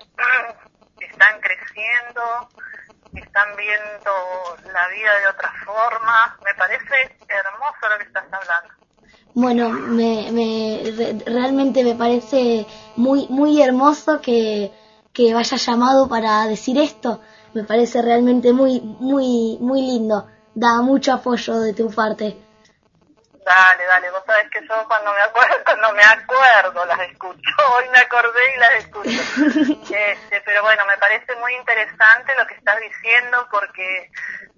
que están creciendo, están viendo la vida de otra forma. Me parece hermoso lo que estás hablando. Bueno, me, me re- realmente me parece muy muy hermoso que, que vaya llamado para decir esto. Me parece realmente muy muy muy lindo. Da mucho apoyo de tu parte. Dale, dale, vos sabés que yo cuando me acuerdo, cuando me acuerdo las escucho, hoy me acordé y las escucho. Este, pero bueno, me parece muy interesante lo que estás diciendo porque,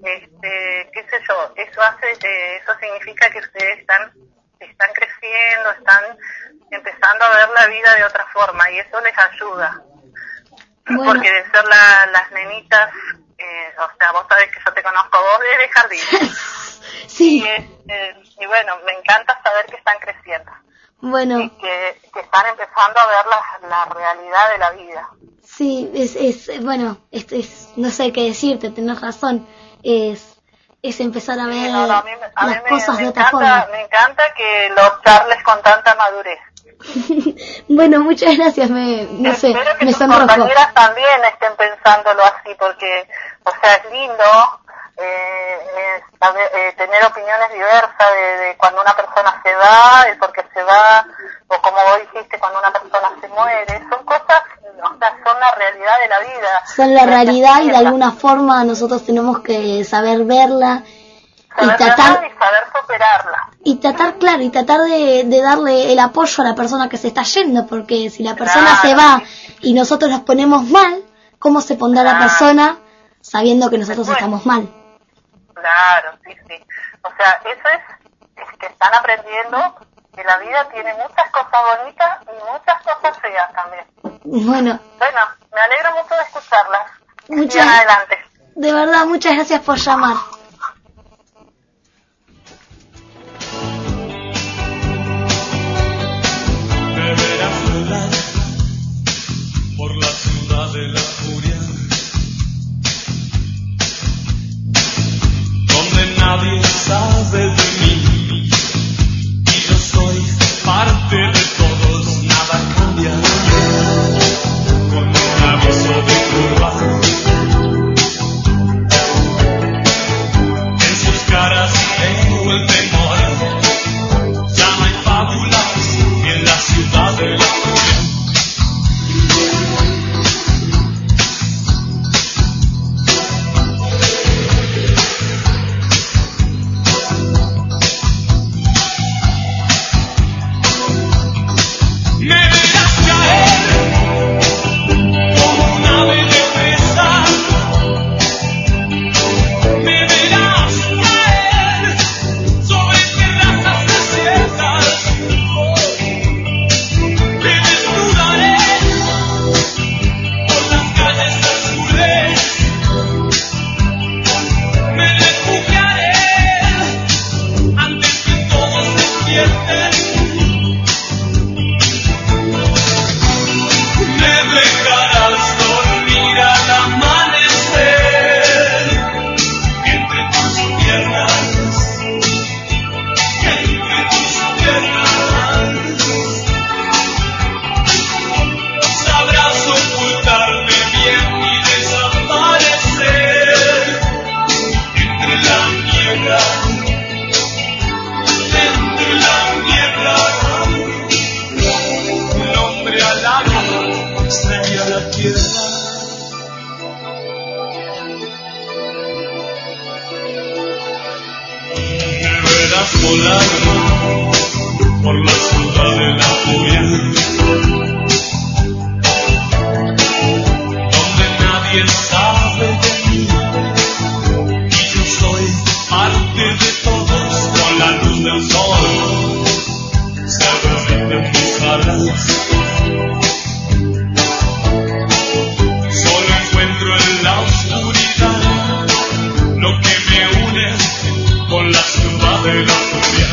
este, qué sé yo, eso hace, eh, eso significa que ustedes están, están creciendo, están empezando a ver la vida de otra forma y eso les ayuda. Bueno. Porque de ser la, las nenitas, eh, o sea, vos sabés que yo te conozco a vos desde jardín. Sí, Y, eh, y bueno, me encanta saber que están creciendo bueno, y que, que están empezando a ver la, la realidad de la vida. sí, es, es bueno, es, es, no sé qué decirte, tenés razón. Es, es empezar a ver Sí, no, no, a mí, me- a mí las me, cosas me de otra encanta, forma. me encanta que lo charles con tanta madurez. Bueno, muchas gracias, me, no sé, Espero que me tus sonrojo. compañeras también estén pensándolo así, porque, o sea, es lindo eh, eh, saber, eh, tener opiniones diversas de, de cuando una persona se va, el por qué se va, o como vos dijiste, cuando una persona se muere. Son cosas, o sea, son la realidad de la vida. Son la Hay que realidad y de vivirla, alguna forma nosotros tenemos que saber verla y saber tratar verla y saber superarla. y tratar claro y tratar de, de darle el apoyo a la persona que se está yendo, porque si la persona Claro. se va y nosotros nos ponemos mal, ¿cómo se pondrá la Claro. persona sabiendo que nosotros Después. estamos mal? Claro, sí, sí. O sea, eso es, es que están aprendiendo que la vida tiene muchas cosas bonitas y muchas cosas feas también. Bueno, Bueno, me alegro mucho de escucharlas. Muchas- Sigan adelante. de verdad muchas gracias por llamar. Me verás volar por la ciudad de la furia, donde nadie sabe de mí y yo soy parte de todos, nada cambia, con un aviso de curva. volando por la ciudad de la furia, donde nadie sabe de mí y yo soy parte de todos. Con la luz del sol se derriten mis alas. Solo encuentro en la oscuridad lo que me une con la ciudad de la furia.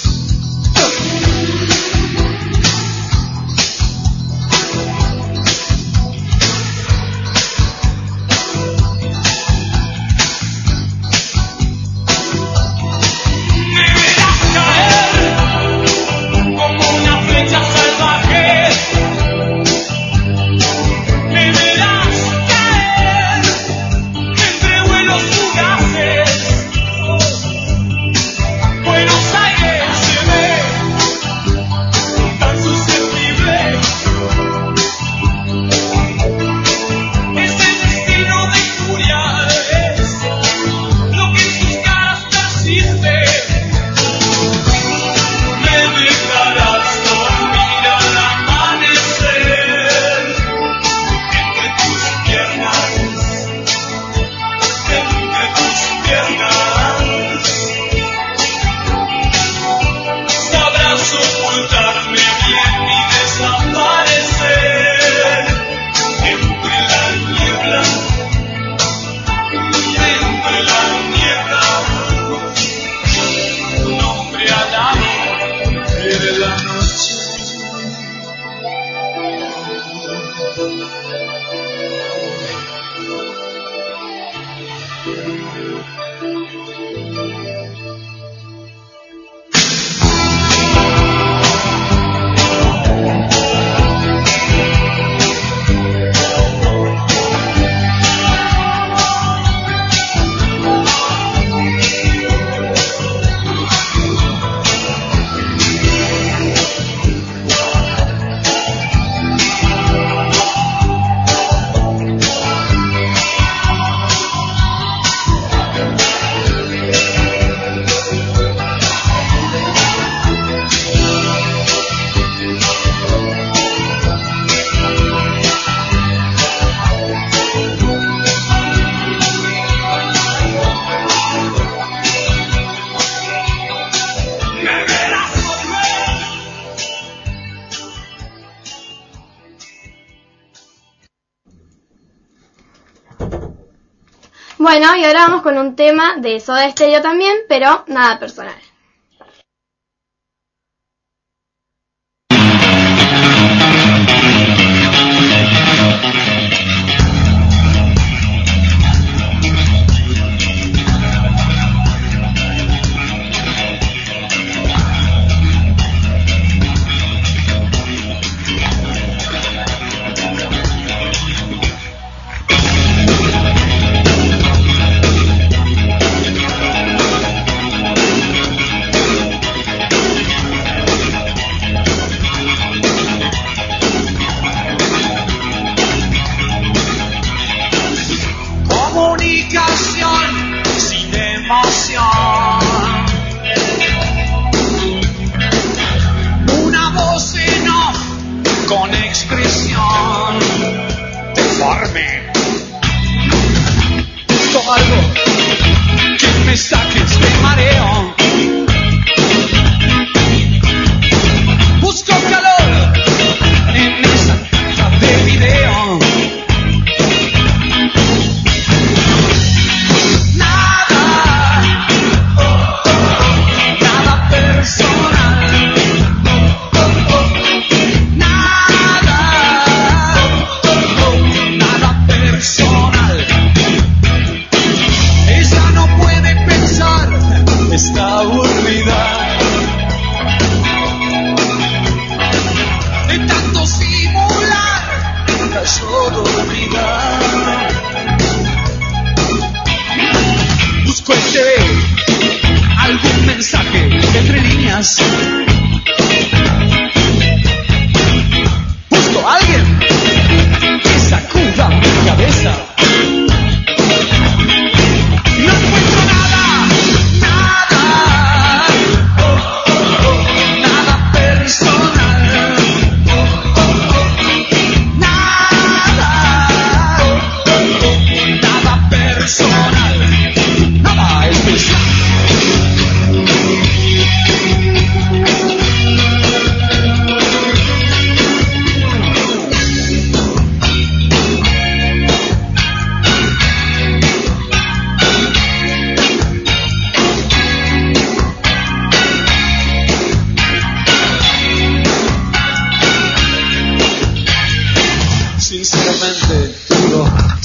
Bueno, y ahora vamos con un tema de Soda Stereo también, pero nada personal.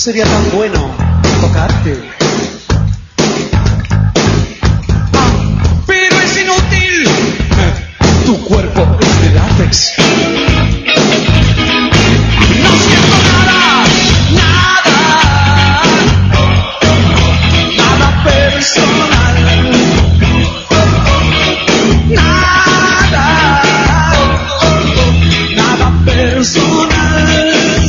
sería tan bueno tocarte. Pero es inútil. Tu cuerpo es de látex. No siento nada, nada, nada personal, nada, nada personal.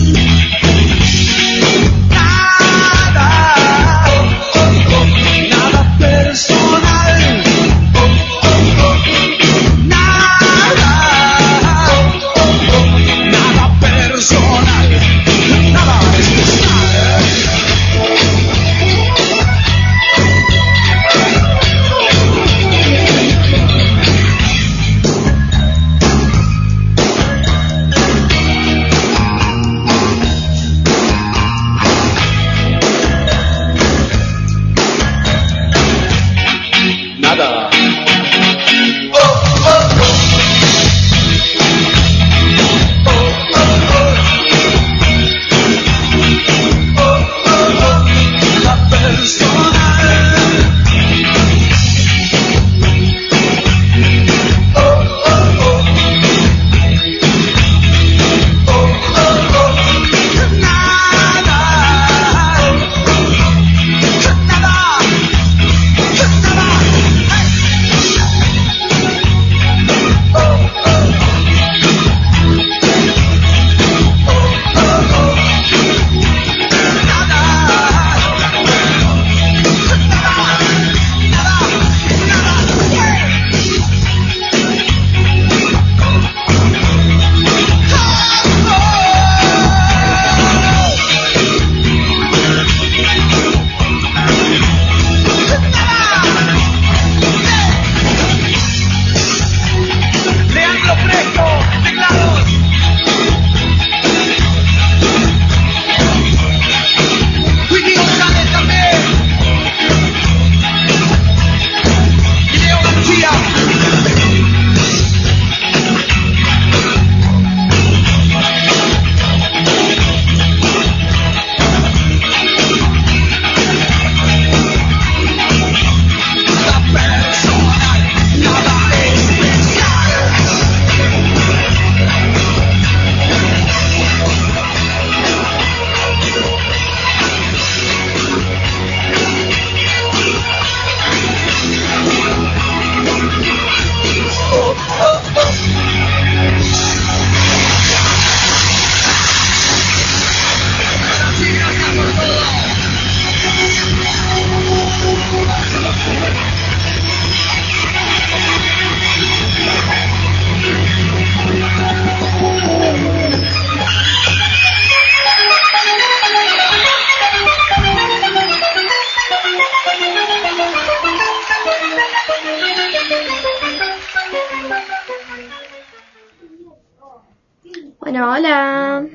Bueno, hola.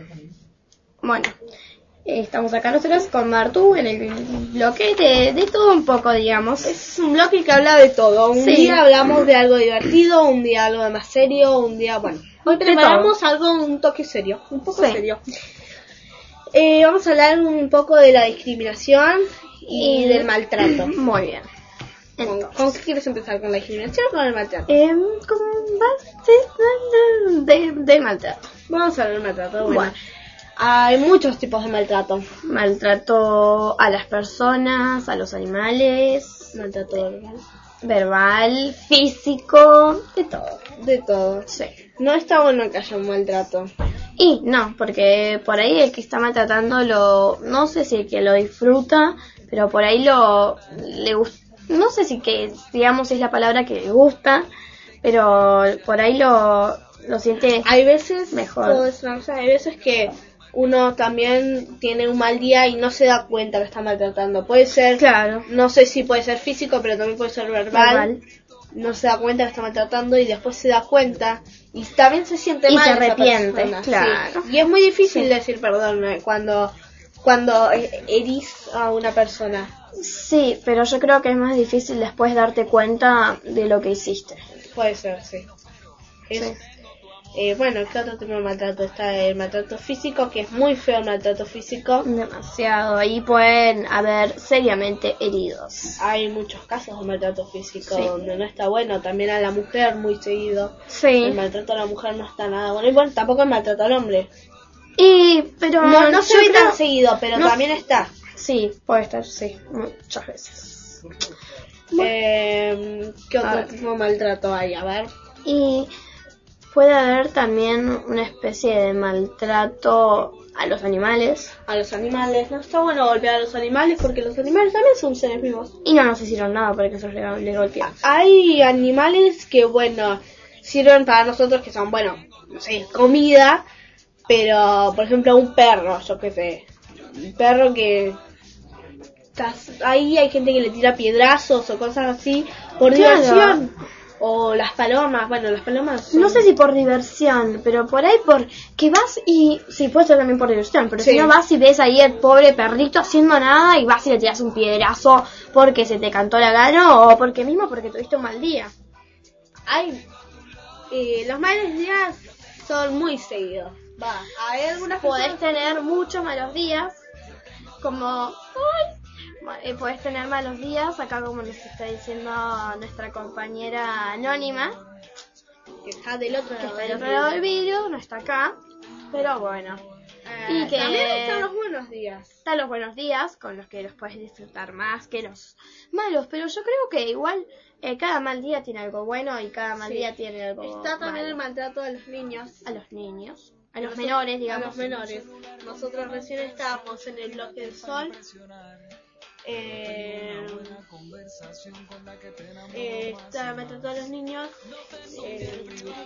Bueno, eh, estamos acá nosotros con Martu en el bloque de, de todo un poco, digamos. Es un bloque que habla de todo. Un Sí. día hablamos de algo divertido, un día algo de más serio, un día, bueno. Hoy De preparamos algo, un toque serio, un poco Sí. serio. Eh, vamos a hablar un poco de la discriminación y Y- del maltrato. Muy bien. ¿Con, ¿Con qué quieres empezar? ¿Con la discriminación o con el maltrato? Eh, con base de, de, de maltrato. Vamos a hablar del maltrato. Bueno, Bueno. hay muchos tipos de maltrato. Maltrato a las personas, a los animales, Maltrato verbal. verbal, físico, de todo. De todo. Sí. No está bueno que haya un maltrato. Y no, porque por ahí el que está maltratando lo, no sé si el que lo disfruta, pero por ahí lo, le gusta, no sé si que, digamos, es la palabra que le gusta, pero por ahí lo, lo siente Hay veces, mejor. puedo decir una cosa, hay veces que uno también tiene un mal día y no se da cuenta que está maltratando. Puede ser, Claro. no sé si puede ser físico, pero también puede ser verbal. Verbal. No se da cuenta que está maltratando y después se da cuenta y también se siente Y mal se esa arrepiente, persona, claro. sí. Y es muy difícil Sí. decir perdón eh, cuando cuando eh, herís a una persona. Sí, pero yo creo que es más difícil después darte cuenta de lo que hiciste. Puede ser, sí. Es, Sí. Eh, bueno, ¿qué otro tipo de maltrato? Está el maltrato físico, que es muy feo el maltrato físico. Demasiado. Ahí pueden haber seriamente heridos. Hay muchos casos de maltrato físico Sí. donde no está bueno. También a la mujer muy seguido. Sí. El maltrato a la mujer no está nada bueno. Y bueno, tampoco el maltrato al hombre. Y, pero... No, no yo se ve creo- tan seguido, pero no- también está. Sí, puede estar, sí, muchas veces. Eh, ¿Qué A otro ver. tipo de maltrato hay? A ver. Y puede haber también una especie de maltrato a los animales. A los animales. No está bueno golpear a los animales porque los animales también son seres vivos. Y no nos hicieron nada para que nosotros le, le golpeamos. Hay animales que, bueno, sirven para nosotros que son, bueno, no sé, comida. Pero, por ejemplo, un perro, yo qué sé. Un perro que... estás ahí hay gente que le tira piedrazos o cosas así por Claro. diversión. O las palomas. Bueno, las palomas son- No sé si por diversión, pero por ahí por que vas y... Sí, puede ser también por diversión, pero Sí. si no vas y ves ahí el pobre perrito haciendo nada y vas y le tiras un piedrazo porque se te cantó la gana o porque mismo porque tuviste un mal día. Hay... eh, los malos días son muy seguidos. Va, hay algunas Podés personas- tener muchos malos días, como... Ay, eh, podés tener malos días, acá como nos está diciendo nuestra compañera anónima, que está del otro que lado. está del otro lado del vidrio, no está acá, pero bueno. Eh, Y que- También están los buenos días. Están los buenos días, con los que los puedes disfrutar más que los malos, pero yo creo que igual eh, cada mal día tiene algo bueno y cada mal Sí. día tiene algo Está también el malo. maltrato a los niños. A los niños, a los Nosotros- menores, digamos. A los menores. Nosotros recién estábamos en el bloque del sol. Eh, eh, está el maltrato a los niños. Eh,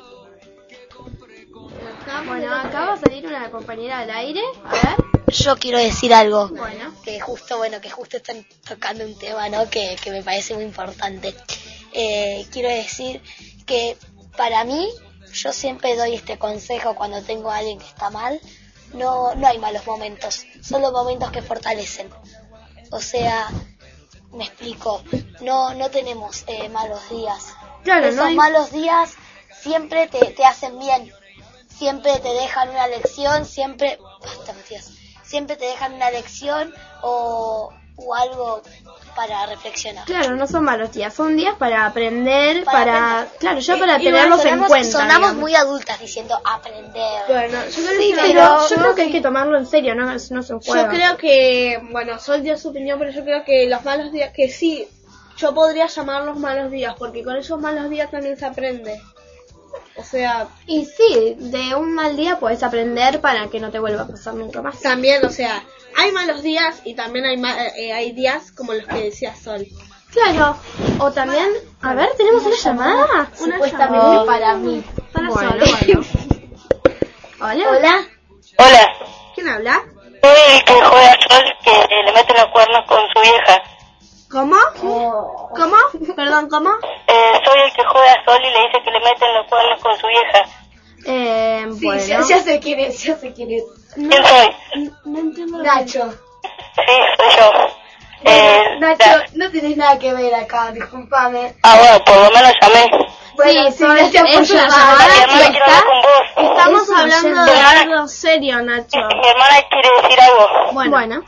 Bueno, acá va a salir una compañera al aire, a ver. Yo quiero decir algo. Bueno. Que justo, bueno, que justo están tocando un tema, ¿no? Que, que me parece muy importante. Eh, quiero decir que para mí, yo siempre doy este consejo cuando tengo a alguien que está mal. No, no hay malos momentos, solo momentos que fortalecen. O sea, me explico, no, no tenemos eh, malos días. Claro, Esos no hay- malos días siempre te, te hacen bien, siempre te dejan una lección, siempre, basta, Matías, siempre te dejan una lección o, o algo para reflexionar. Claro, no son malos días, son días para aprender, para... Para aprender. Claro, ya Eh, para y tenerlos bueno, en sonamos- cuenta. Sonamos digamos. muy adultas diciendo aprender. bueno, yo creo Sí, que pero no- yo creo que hay que tomarlo en serio, no, no es un juego. Yo creo que, bueno, Sol dio su opinión, pero yo creo que los malos días, que sí, yo podría llamarlos malos días, porque con esos malos días también se aprende. O sea, Y sí, de un mal día puedes aprender para que no te vuelva a pasar nunca más. también, o sea, hay malos días y también hay ma- eh, hay días como los que decía Sol. Claro, o también... A ver, ¿tenemos una llamada? Supuestamente llamada. para mí. Para Bueno, Sol. bueno. Hola. Hola. Hola, ¿Quién habla? soy el que juega a Sol que le mete los cuernos con su vieja. ¿Cómo? Oh. ¿Cómo? Perdón, ¿cómo? Eh, soy el que juega a Sol y le dice que le meten los cuernos con su vieja. Eh, bueno. ya, ya sé quién es, ya sé quién es. ¿Quién soy? No entiendo. Nacho. Sí, soy yo. Eh, Nacho, la- no tenés nada que ver acá, discúlpame. Ah, bueno, por lo menos llamé. Bueno, sí, gracias es por una llamar. llamada. Mi hermana ¿está? quiere hablar con vos. Estamos Es un hablando de oyente. algo serio, Nacho. Mi hermana quiere decir algo. Bueno. bueno.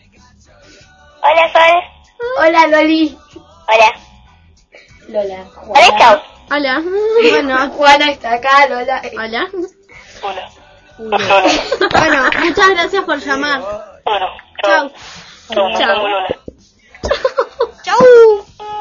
Hola, Sol. Hola, Loli. Hola. Lola. Hola, chao. Hola. Bueno. Juana está acá, Lola. Hola. Hola. Bueno, muchas gracias por llamar. Bueno, Chao. chao. Nos Chao. vemos, Lola. Chau.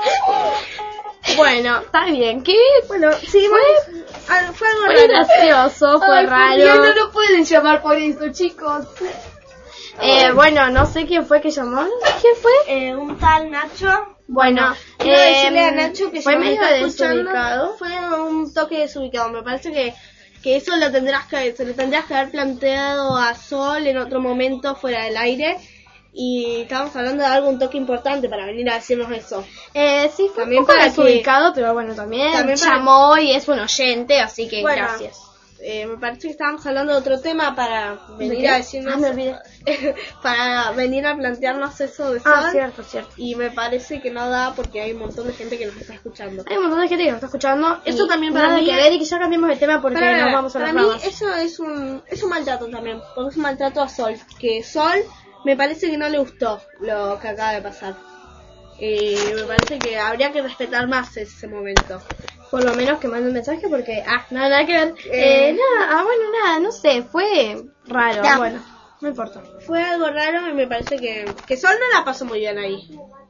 Bueno, está bien. ¿Qué? Bueno, sí, Fue, ah, fue algo fue raro. gracioso, fue Ay, raro. Julián, no lo pueden llamar por eso, chicos. Eh, bueno, no sé quién fue que llamó. ¿Quién fue? Eh, un tal Nacho. Bueno, Quiero eh, decirle a Nacho que si fue no me medio está escuchando, desubicado. fue un toque desubicado. Me parece que, que eso lo tendrás que, se lo tendrás que haber planteado a Sol en otro momento fuera del aire. Y estábamos hablando de algo, un toque importante para venir a decirnos eso. Eh, sí, fue También un poco para que- desubicado, pero bueno, también, También para- llamó y es un oyente, así que Bueno, gracias. eh, me parece que estábamos hablando de otro tema para venir qué? a decirnos, Ah, me olvidé. para venir a plantearnos eso de Sol. Ah, cierto, cierto. Y me parece que no da porque hay un montón de gente que nos está escuchando. Hay un montón de gente que nos está escuchando. Eso y también para nada mí que ver y que ya cambiemos de tema porque Para, nos vamos a para las mí ramas. eso es un, es un maltrato también, porque es un maltrato a Sol. Que Sol me parece que no le gustó lo que acaba de pasar. Y me parece que habría que respetar más ese momento. Por lo menos que mande un mensaje porque, ah, nada, nada que ver. Eh, Eh, nada, ah, bueno, nada, no sé, fue raro. Ya. Bueno, no importa. Fue algo raro y me parece que, que Sol no la pasó muy bien ahí.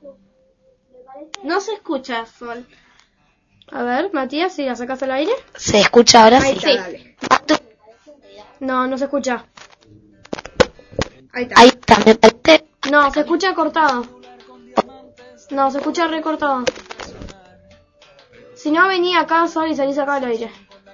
No se escucha, Sol. A ver, Matías, si la sacas al aire. ¿Se escucha ahora? Ahí Sí. sí. Dale. No, no se escucha. Ahí está. Ahí está, me parece. No, se escucha cortado. No, se escucha recortado. Si no, venía acá, Sol, y salís acá al aire.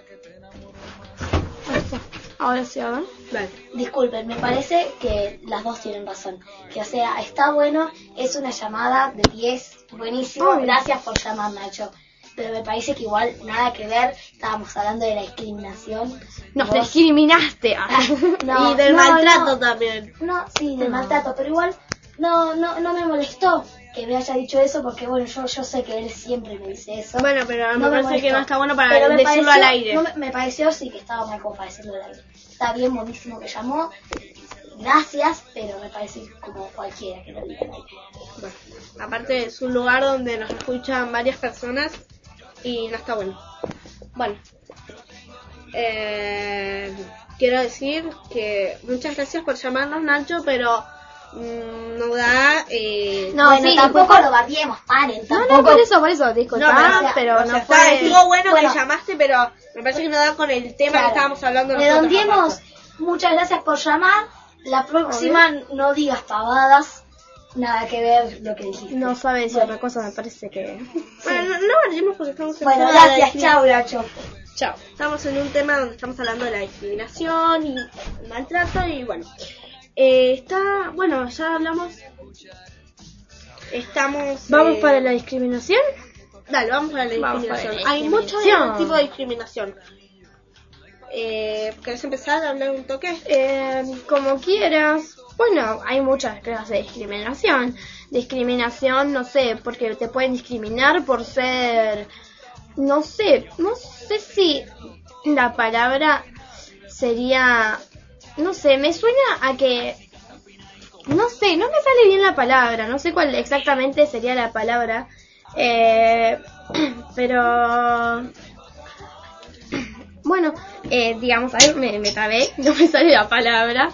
Ahí está. Ahora sí, a ver. Dale. Disculpen, me parece que las dos tienen razón. Que o sea, está bueno, es una llamada de diez, buenísimo, Obvio. gracias por llamar, Nacho. Pero me parece que igual nada que ver, estábamos hablando de la discriminación. Nos Vos- discriminaste. Ah. No, y del no, maltrato no. también. No, sí, del No. maltrato, pero igual no, no, no me molestó que me haya dicho eso porque bueno, yo, yo sé que él siempre me dice eso. Bueno, pero me No parece molestó. que no está bueno para Pero me decirlo pareció- al aire. no me, me pareció sí que estaba mal como para decirlo al aire. Está bien, buenísimo que llamó. Gracias, pero me parece como cualquiera que lo diga al aire. Bueno, aparte es un lugar donde nos escuchan varias personas y no está bueno. Bueno, eh, quiero decir que muchas gracias por llamarnos, Nacho, pero mm, no da... Eh, No, bueno, sí, tampoco disculpa. lo barriemos, paren, No, tampoco. no, por eso, por eso, disculpa, No, pero, o sea, pero o sea, no está- fue... estuvo bueno, Bueno. que llamaste, pero me parece que no da con el tema Claro. que estábamos hablando nosotros. Redondeemos. aparte. Muchas gracias por llamar. La próxima no digas pavadas. Nada que ver lo que dijiste. No sabe decir Bueno. otra cosa, me parece que... Bueno, no, no barremos porque estamos en Bueno, un tema de gracias, la chao, Nacho. Chao. Estamos en un tema donde estamos hablando de la discriminación y el maltrato y bueno. Eh, está, bueno, ya hablamos. Estamos. ¿Vamos eh, para la discriminación? Dale, vamos para la Vamos para discriminación. la Hay muchos discriminación. tipos de discriminación. Eh, ¿Querés empezar a hablar un toque? Eh, como quieras. Bueno, hay muchas clases de discriminación. Discriminación, no sé, porque te pueden discriminar por ser... No sé, no sé si la palabra sería... No sé, me suena a que... No sé, no me sale bien la palabra, no sé cuál exactamente sería la palabra. Eh, pero... Bueno, eh, digamos, a ver, me, me trabé, no me sale la palabra.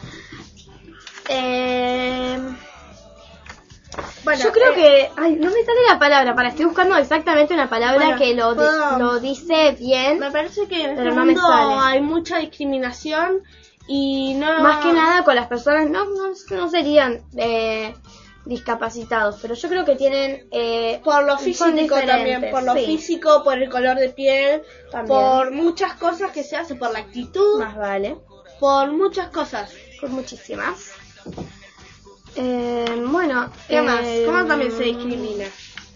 Eh, Bueno, yo creo eh, que... Ay, no me sale la palabra, para, estoy buscando exactamente una palabra Bueno, que lo, di- puedo- lo dice bien. me parece que en este Pero no me mundo sale. hay mucha discriminación y no. Más que nada con las personas, no, no, no serían eh, discapacitados, pero yo creo que tienen... Eh, Por lo son físico también, diferentes, por lo sí. físico, por el color de piel, También. por muchas cosas que se hace, por la actitud, Más vale. por muchas cosas. Con muchísimas. Eh, bueno, ¿Qué más? eh, ¿Cómo también se discrimina?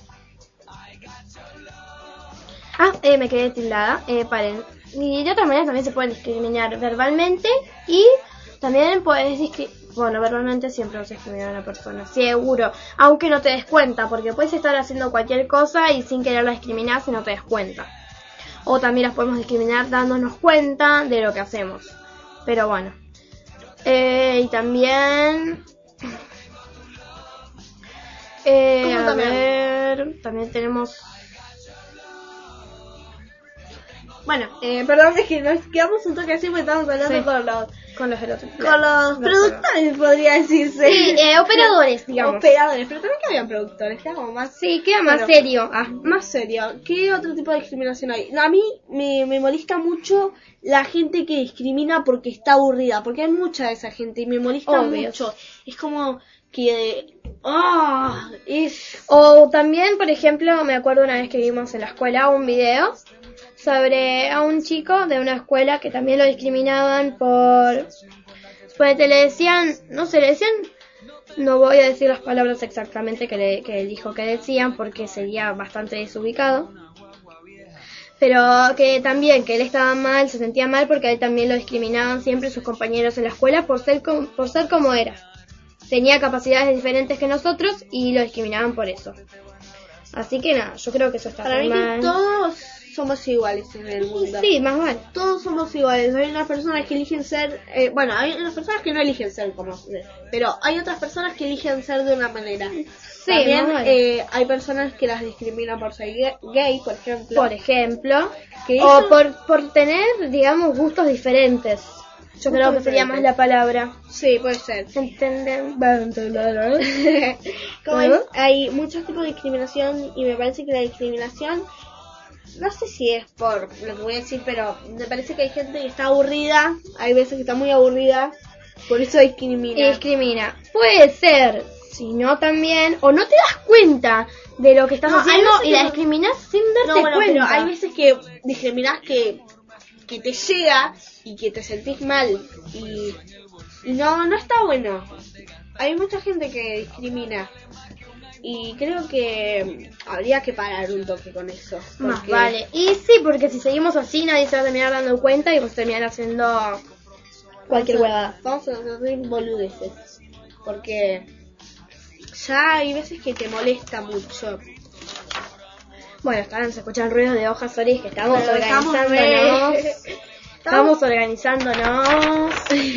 Ah, eh, me quedé tildada. Eh, paren. Y de otras maneras también se pueden discriminar verbalmente y también puedes discriminar. Bueno, verbalmente siempre vas a discriminar a una persona, seguro. Aunque no te des cuenta, porque puedes estar haciendo cualquier cosa y sin quererla discriminar si no te das cuenta. O también las podemos discriminar dándonos cuenta de lo que hacemos. Pero bueno. Eh, y también... Eh, ¿Cómo a también? ver, también tenemos... Bueno, eh, perdón, es que nos quedamos un toque así porque estamos hablando Sí. con los, Con los otros. con los productores, podría decirse. Sí, eh, operadores, digamos. Operadores, pero también que habían productores, que como más... Sí, queda más Bueno, serio. Ah, más serio. ¿Qué otro tipo de discriminación hay? No, a mí me, me molesta mucho la gente que discrimina porque está aburrida, porque hay mucha de esa gente y me molesta Obvio. mucho. Es como que... ¡Ah! es... O también, por ejemplo, me acuerdo una vez que vimos en la escuela un video sobre a un chico de una escuela que también lo discriminaban por... Pues le decían, no sé, le decían... No voy a decir las palabras exactamente que, le, que dijo que decían porque sería bastante desubicado. Pero que también, que él estaba mal, se sentía mal porque a él también lo discriminaban siempre sus compañeros en la escuela por ser, com- por ser como era. Tenía capacidades diferentes que nosotros y lo discriminaban por eso. Así que nada, yo creo que eso está Para mí mal. que todos somos iguales en el mundo. Sí, más vale. Todos somos iguales. Hay unas personas que eligen ser, eh, bueno, hay unas personas que no eligen ser como, pero hay otras personas que eligen ser de una manera. Sí, También más vale. eh, hay personas que las discriminan por ser gay, gay, por ejemplo. Por ejemplo, ¿Qué o hizo? por, por tener, digamos, gustos diferentes. Yo creo que sería más la palabra. Sí, puede ser. ¿Entienden? Como es, hay muchos tipos de discriminación y me parece que la discriminación, no sé si es por lo que voy a decir, pero me parece que hay gente que está aburrida, hay veces que está muy aburrida, por eso discrimina. Y discrimina. Puede ser, si no también, o no te das cuenta de lo que estás No, hay haciendo veces y que la no- discriminas sin darte No, bueno, cuenta. pero hay veces que discriminás que, que te llega y que te sentís mal y, y no, no está bueno. Hay mucha gente que discrimina y creo que habría que parar un toque con eso. Más porque- vale. Y sí, porque si seguimos así nadie se va a terminar dando cuenta y vamos a terminar haciendo cualquier Vamos a- huevada. Vamos a hacer boludeces. Porque ya hay veces que te molesta mucho. Bueno, estarán se escuchan ruidos de hojas, sorry, que estamos Pero estamos organizándonos. re- Estamos organizándonos.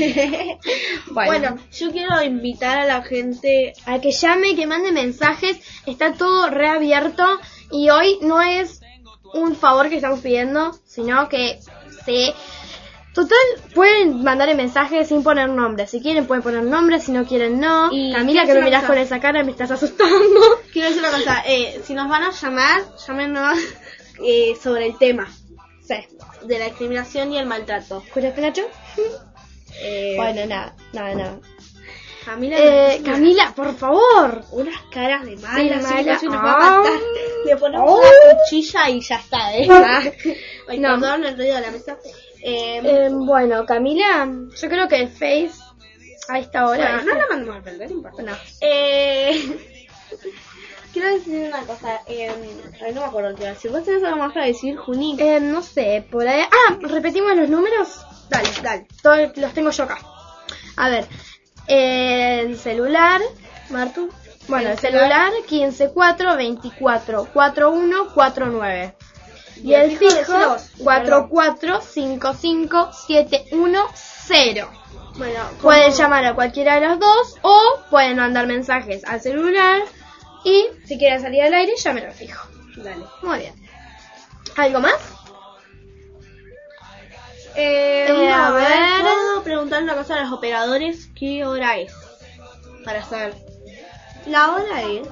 bueno, Bueno, yo quiero invitar a la gente. a que llame, que mande mensajes. Está todo reabierto y hoy no es un favor que estamos pidiendo, sino que se... Total, pueden mandar mensajes sin poner nombre. Si quieren pueden poner nombre, si no quieren no. Y Camila, quiero que me decir mirás una con cosa. esa cara, me estás asustando. Quiero decir una cosa. Eh, si nos van a llamar, llámenos eh, sobre el tema. Sí. De la discriminación y el maltrato. ¿Escuchas, Nacho? Eh, Bueno, nada, nada, nada. Camila, Eh, nos- Camila, por favor. unas caras de mala, Sí, así mala. que nos va a Ah. matar. Le ponemos Oh. una cuchilla y ya está, ¿eh? Ah. Ay, No. perdón, el ruido de la mesa. Eh, Eh, bueno, Camila, yo creo que el Face a esta hora... bueno, no la mandemos a perder, no importa. No. Eh, quiero decir una cosa. Eh, ay, no me acuerdo qué iba a decir. ¿Vos tenés algo más para decir, Juni? Eh, no sé, por ahí... Ah, ¿repetimos los números? Dale, dale. Todos los tengo yo acá. A ver, eh, el celular, Martu. Bueno, el, El celular quince cuatro veinticuatro cuarenta y uno cuarenta y nueve. Y, Y el el fijo, fijo decilos, cuatro cuatro cinco cinco siete uno cero. Bueno, Pueden como- llamar a cualquiera de los dos o pueden mandar mensajes al celular y si quieren salir al aire, llamen al fijo. Dale. Muy bien. ¿Algo más? Eh, Eh, a a ver, ver. ¿puedo preguntar una cosa a los operadores? ¿Qué hora es? Para saber. La hora es...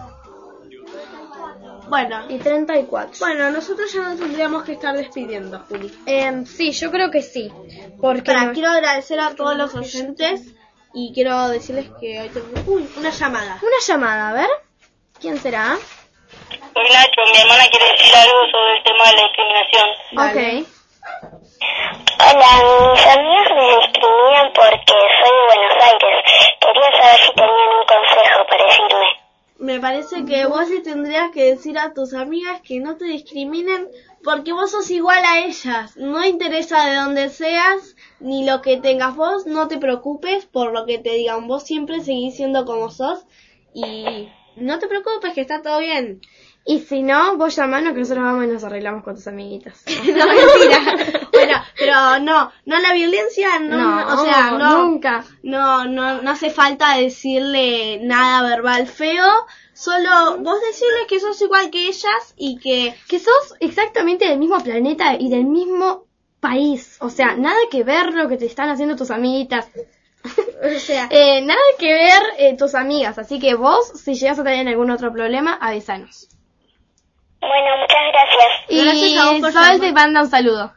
Bueno, Y treinta y cuatro. bueno, nosotros ya nos tendríamos que estar despidiendo, Juli. Em, sí, yo creo que sí. Porque Para, no- quiero agradecer a todos los oyentes y quiero decirles que hoy tengo uy, una llamada. una llamada, a ver. ¿Quién será? Soy Nacho, mi hermana quiere decir algo sobre el tema de la discriminación. Dale. Ok. Hola, mis amigas me discriminan porque soy de Buenos Aires. Quería saber si tenían un consejo para decirme. Me parece que vos le tendrías que decir a tus amigas que no te discriminen porque vos sos igual a ellas. No interesa de dónde seas ni lo que tengas vos, no te preocupes por lo que te digan. Vos siempre seguís siendo como sos y no te preocupes que está todo bien. Y si no, vos llamanos que nosotros vamos y nos arreglamos con tus amiguitas. No, mentira. Bueno, pero no, no la violencia, no, No, o sea, no, nunca. no, no, no hace falta decirle nada verbal feo, solo vos decirles que sos igual que ellas y que Que sos exactamente del mismo planeta y del mismo país. O sea, nada que ver lo que te están haciendo tus amiguitas. o sea, Eh, nada que ver eh, tus amigas. Así que vos, si llegas a tener algún otro problema, avísanos. Bueno, muchas gracias. Y Gracias a vos por Sol llamar. te manda un saludo.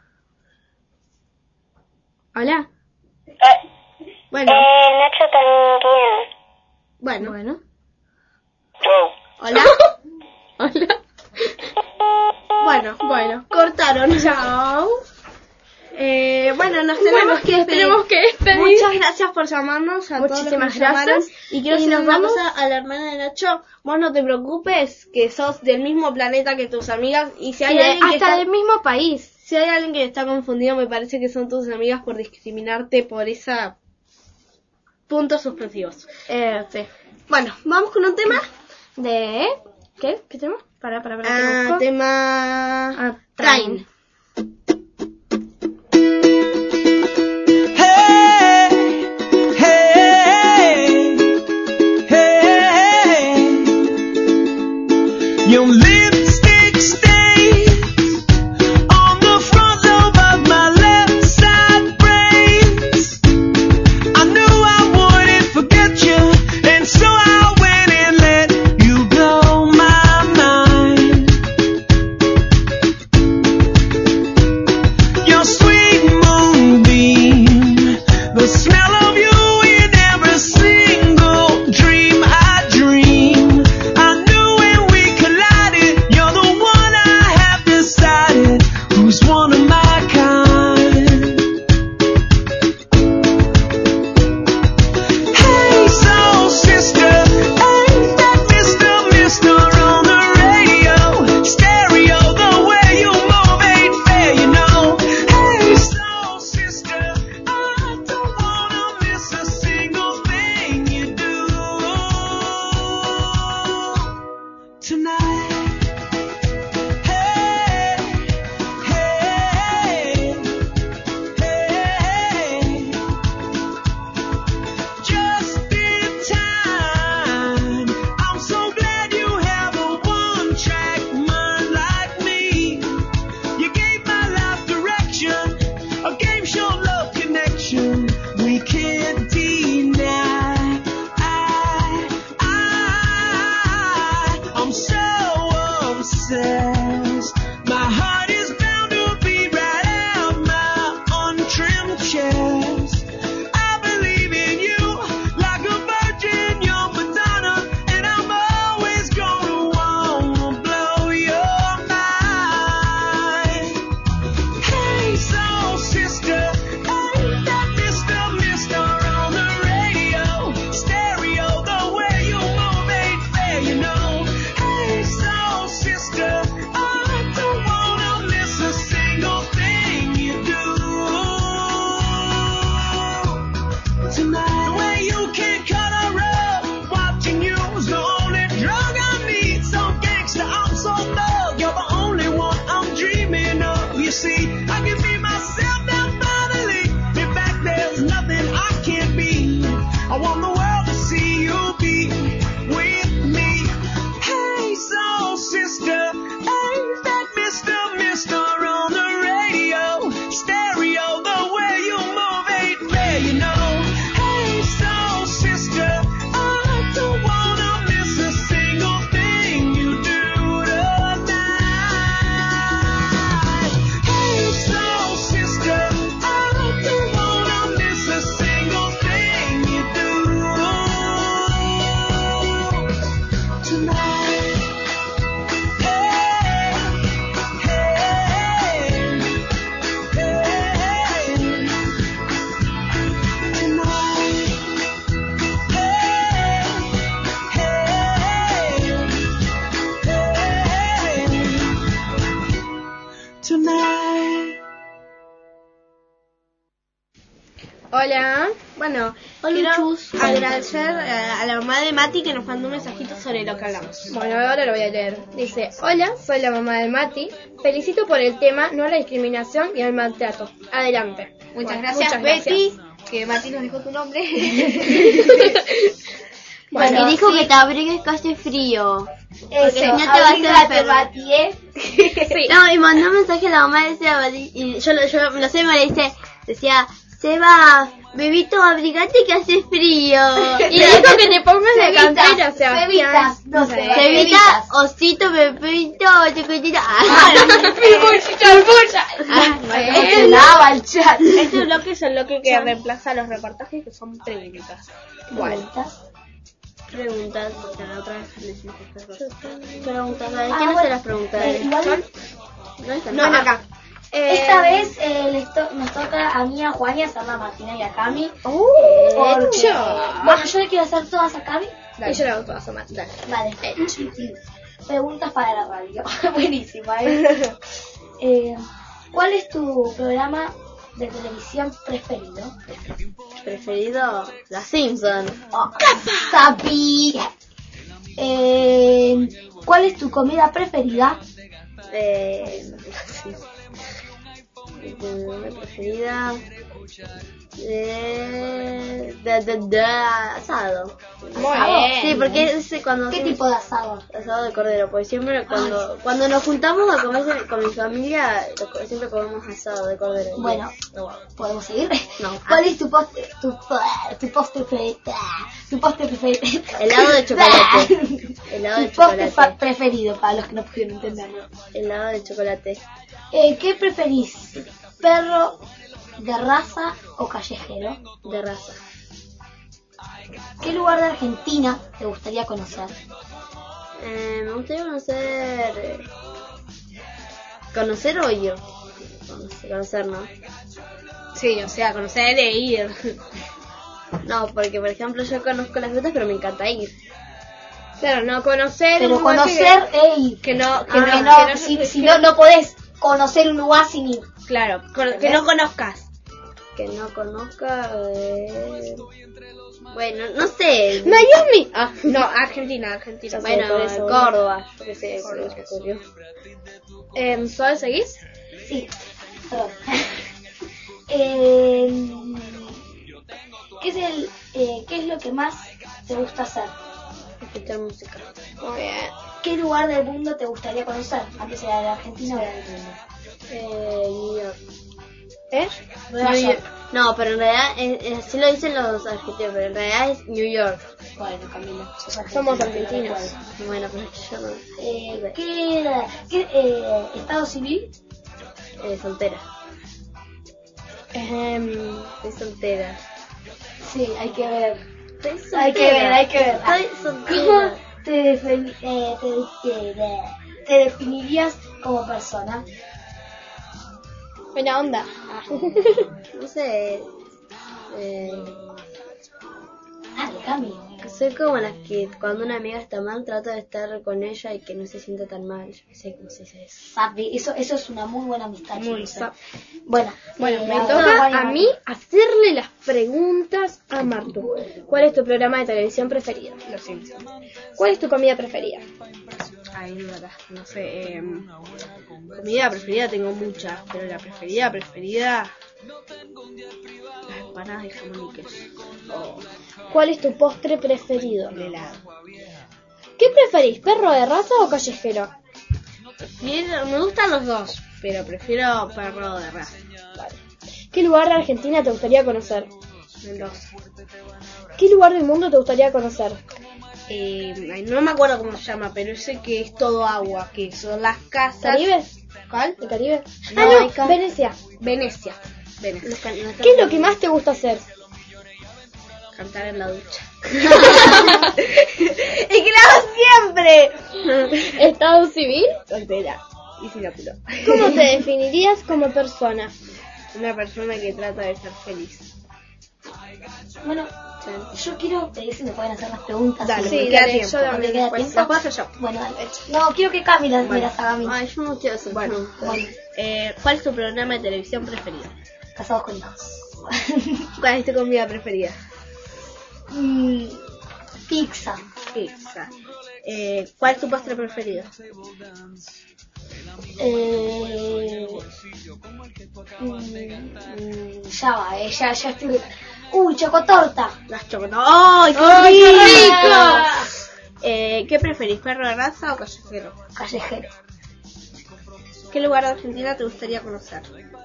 Hola. Eh, bueno, eh, Nacho también. bueno, Bueno. hola, Hola. bueno, Bueno. cortaron. Chao. Eh, Eh, bueno, nos tenemos que despedir. tenemos que despedir. Muchas gracias por llamarnos a todos los que Muchísimas nos llamaron. gracias. Y quiero Y decir nos una vamos. cosa a la hermana de Nacho. Vos no te preocupes, que sos del mismo planeta que tus amigas. Y si hay Sí, alguien que hasta está, del mismo país. si hay alguien que está confundido, me parece que son tus amigas por discriminarte por esa puntos suspensivos. Eh, sí. Bueno, vamos con un tema. De... ¿Qué? ¿Qué tenemos? Para, para, para. que lo Ah, busco. tema Ah, Train. Your lipstick stains on the front lobe of my left side brains. I knew I wouldn't forget you, and so I went and let you blow my mind. Your sweet moonbeam, the smell of you in every single dream I dream. I knew when we collided, you're the one I have decided who's one of my kind. Hey, soul sister, ain't that Mister Mister on the radio? Stereo, the way you move ain't fair, you know. Hey, soul sister, I don't wanna miss a single thing you do tonight. Hey, hey, hey, just in time. I'm so glad you have a one-track mind like me. You gave my life direction, a game show love connection we can't deny. I, I, I'm so obsessed. My heart is bound to beat right out my untrimmed chest. I believe in you like a virgin, you're Madonna, and I'm always gonna wanna blow your mind. Hey, soul sister, ain't that Mister Mister on the radio? Stereo, the way you move ain't fair, you know. Hey, soul sister, I don't wanna miss a single thing you do tonight. The way you can cut a rug, watching you's the only drug I need. So gangsta, I'm so thug, you're the only one I'm dreaming of. You see, I can be myself now finally. In fact, there's nothing I can't be. I want the world to see you be with me. Hey, soul sister, ain't that Mister Mister on the radio? Stereo, the way you move ain't fair, you know. Hey, soul sister, I don't wanna miss a single thing you do tonight. Hey, soul sister, I don't wanna miss a single thing you do tonight. Hey, hey, hey, tonight. Hey, hey, hey, tonight. Hola, bueno, Hola, quiero Chus. agradecer a, a la mamá de Mati que nos mandó un mensajito sobre lo que hablamos. Bueno, ahora lo voy a leer. Dice, hola, soy la mamá de Mati. Felicito por el tema no a la discriminación y al maltrato. Adelante. Muchas Bueno, gracias, muchas Betty, que Mati nos dijo tu nombre. Bueno, y dijo sí. que te abrigues que hace frío. Eso, Porque si no te vas a abrígate, enfermar. Mati, ¿eh? Sí. No, y mandó un mensaje a la mamá de Seba, y yo, lo- yo me lo sé, me lo dice, decía, Seba, bebito, abrigate que hace frío. Y dijo que te pongas la campera, Sebastián. no sé. Cebita, osito, bebito, chiquitito. Este lava el chat. Este bloque es el bloque que reemplaza los reportajes que son preguntas. Bueno. Preguntas, o sea, otra vez le hicimos estas cosas. Preguntas, ¿de Ah, quién bueno. hace las preguntas? Eh, igual- ¿Sol? ¿No está? No, acá. Eh, Esta vez eh, les to- nos toca a mí, a Juan y a Sandra Martina y a Cami. ¡Uh! Porque- hecho. Bueno, yo le quiero hacer todas a Cami. Y yo le hago todas a Marta. Dale. Vale. Preguntas para la radio. Buenísima, ¿eh? Eh, ¿Cuál es tu programa de televisión preferido? Preferido, Las Simpson. Oh, sabía. Eh, ¿Cuál es tu comida preferida? Eh, sí. Mi comida preferida. Eh, de, de, de asado. Muy ¿Asado? bien. Sí, porque ese cuando ¿Qué tipo de asado? asado de cordero, porque siempre cuando cuando nos juntamos a comer con mi familia lo- siempre comemos asado de cordero. Bueno. No, ¿Podemos seguir? No. ¿Cuál es tu postre, tu, tu postre preferido? Tu postre preferido. Helado de chocolate. Helado de Tu postre chocolate. fa- preferido, para los que no pudieron entenderlo. Helado de chocolate. Eh, ¿Qué preferís? ¿Perro de raza o callejero? De raza. ¿Qué lugar de Argentina te gustaría conocer? Eh, me gustaría conocer. eh, ¿Conocer o yo? Conocer, conocer, ¿no? Sí, o sea, conocer e ir. No, porque por ejemplo yo conozco las rutas, pero me encanta ir. Claro, no conocer. Pero un lugar conocer e ir. Que, que no, que Que no, no, que no- si, que si no- no, no podés conocer un lugar sin ir. Claro, con- que no conozcas. Que no conozca. eh, Bueno, no sé. Miami. Ah, no, Argentina, Argentina. Bueno, por eso. Córdoba. Yo qué sé, Córdoba. se me ocurrió. Eh, ¿Sol seguís? Sí, perdón. eh, ¿qué, es el, eh, ¿Qué es lo que más te gusta hacer? Escuchar música. Muy bien. ¿Qué lugar del mundo te gustaría conocer? Antes era de la Argentina o era del mundo. Eh, New York. ¿Eh? Nueva New York. York. No, pero en realidad, eh, eh, así lo dicen los argentinos, pero en realidad es New York. Bueno, Camila, sos argentina, Somos te lo argentinos. recuerdo. Bueno, pero es que yo no. Eh, ¿Qué, qué eh, estado civil? Eh, soltera. Em, Estoy soltera. Sí, hay que ver. Estoy soltera. Hay que ver, hay que ver. Estoy ¿Cómo soltera. te, defini- eh, te, te- te definirías como persona? buena onda. No sé. Eh, Dale, Cami. soy como las que cuando una amiga está mal trato de estar con ella y que no se sienta tan mal. Yo no sé cómo se dice eso. Sabe, Eso, eso es una muy buena amistad. Muy chicos. sa- Bueno, Bueno, eh, me ahora toca Juan y a Marta. mí hacerle las preguntas a Martu. ¿Cuál es tu programa de televisión preferido? Los Simpsons. ¿Cuál es tu comida preferida? Ay, no, verdad, no sé. Eh, comida preferida tengo muchas, pero la preferida, preferida. Las empanadas de jamón y queso. Oh, ¿Cuál es tu postre preferido? el helado. ¿Qué preferís, perro de raza o callejero? Prefiero- me gustan los dos, pero prefiero perro de raza. ¿Qué lugar de Argentina te gustaría conocer? Mendoza. ¿Qué lugar del mundo te gustaría conocer? Eh, ay, no me acuerdo cómo se llama, pero sé que es todo agua, que son las casas. ¿Caribe? ¿Cuál? ¿El Caribe? No, ah, hay no, ca- Venecia. Venecia. Venecia. Los can- los ¿Qué es lo can- que más te gusta hacer? Cantar en la ducha. ¡Y claro, siempre! ¿Estado civil? Soltera. Y sin apuro. ¿Cómo te definirías como persona? Una persona que trata de ser feliz. Bueno, yo quiero pedir si me pueden hacer las preguntas. Dale, Sí, me queda dale, tiempo. yo también. ¿Me queda Después, tiempo? las puedo hacer yo. Bueno, dale. No, quiero que Cami las, me las haga a mí. Ay, yo no quiero hacer Bueno, preguntas. bueno. Eh, ¿Cuál es tu programa de televisión preferido? Casados con hijos. ¿Cuál es tu comida preferida? Mm, pizza. Pizza. Eh, ¿Cuál es tu postre preferido? Eh, mm, mm, ya va, eh, ya, ya estoy. Uy, chocotorta. Las chocolates. ¡Ay, qué ¡Ay, qué rico! rico! Eh, ¿Qué preferís, perro de raza o callejero? Callejero. ¿Qué lugar de Argentina te gustaría conocer?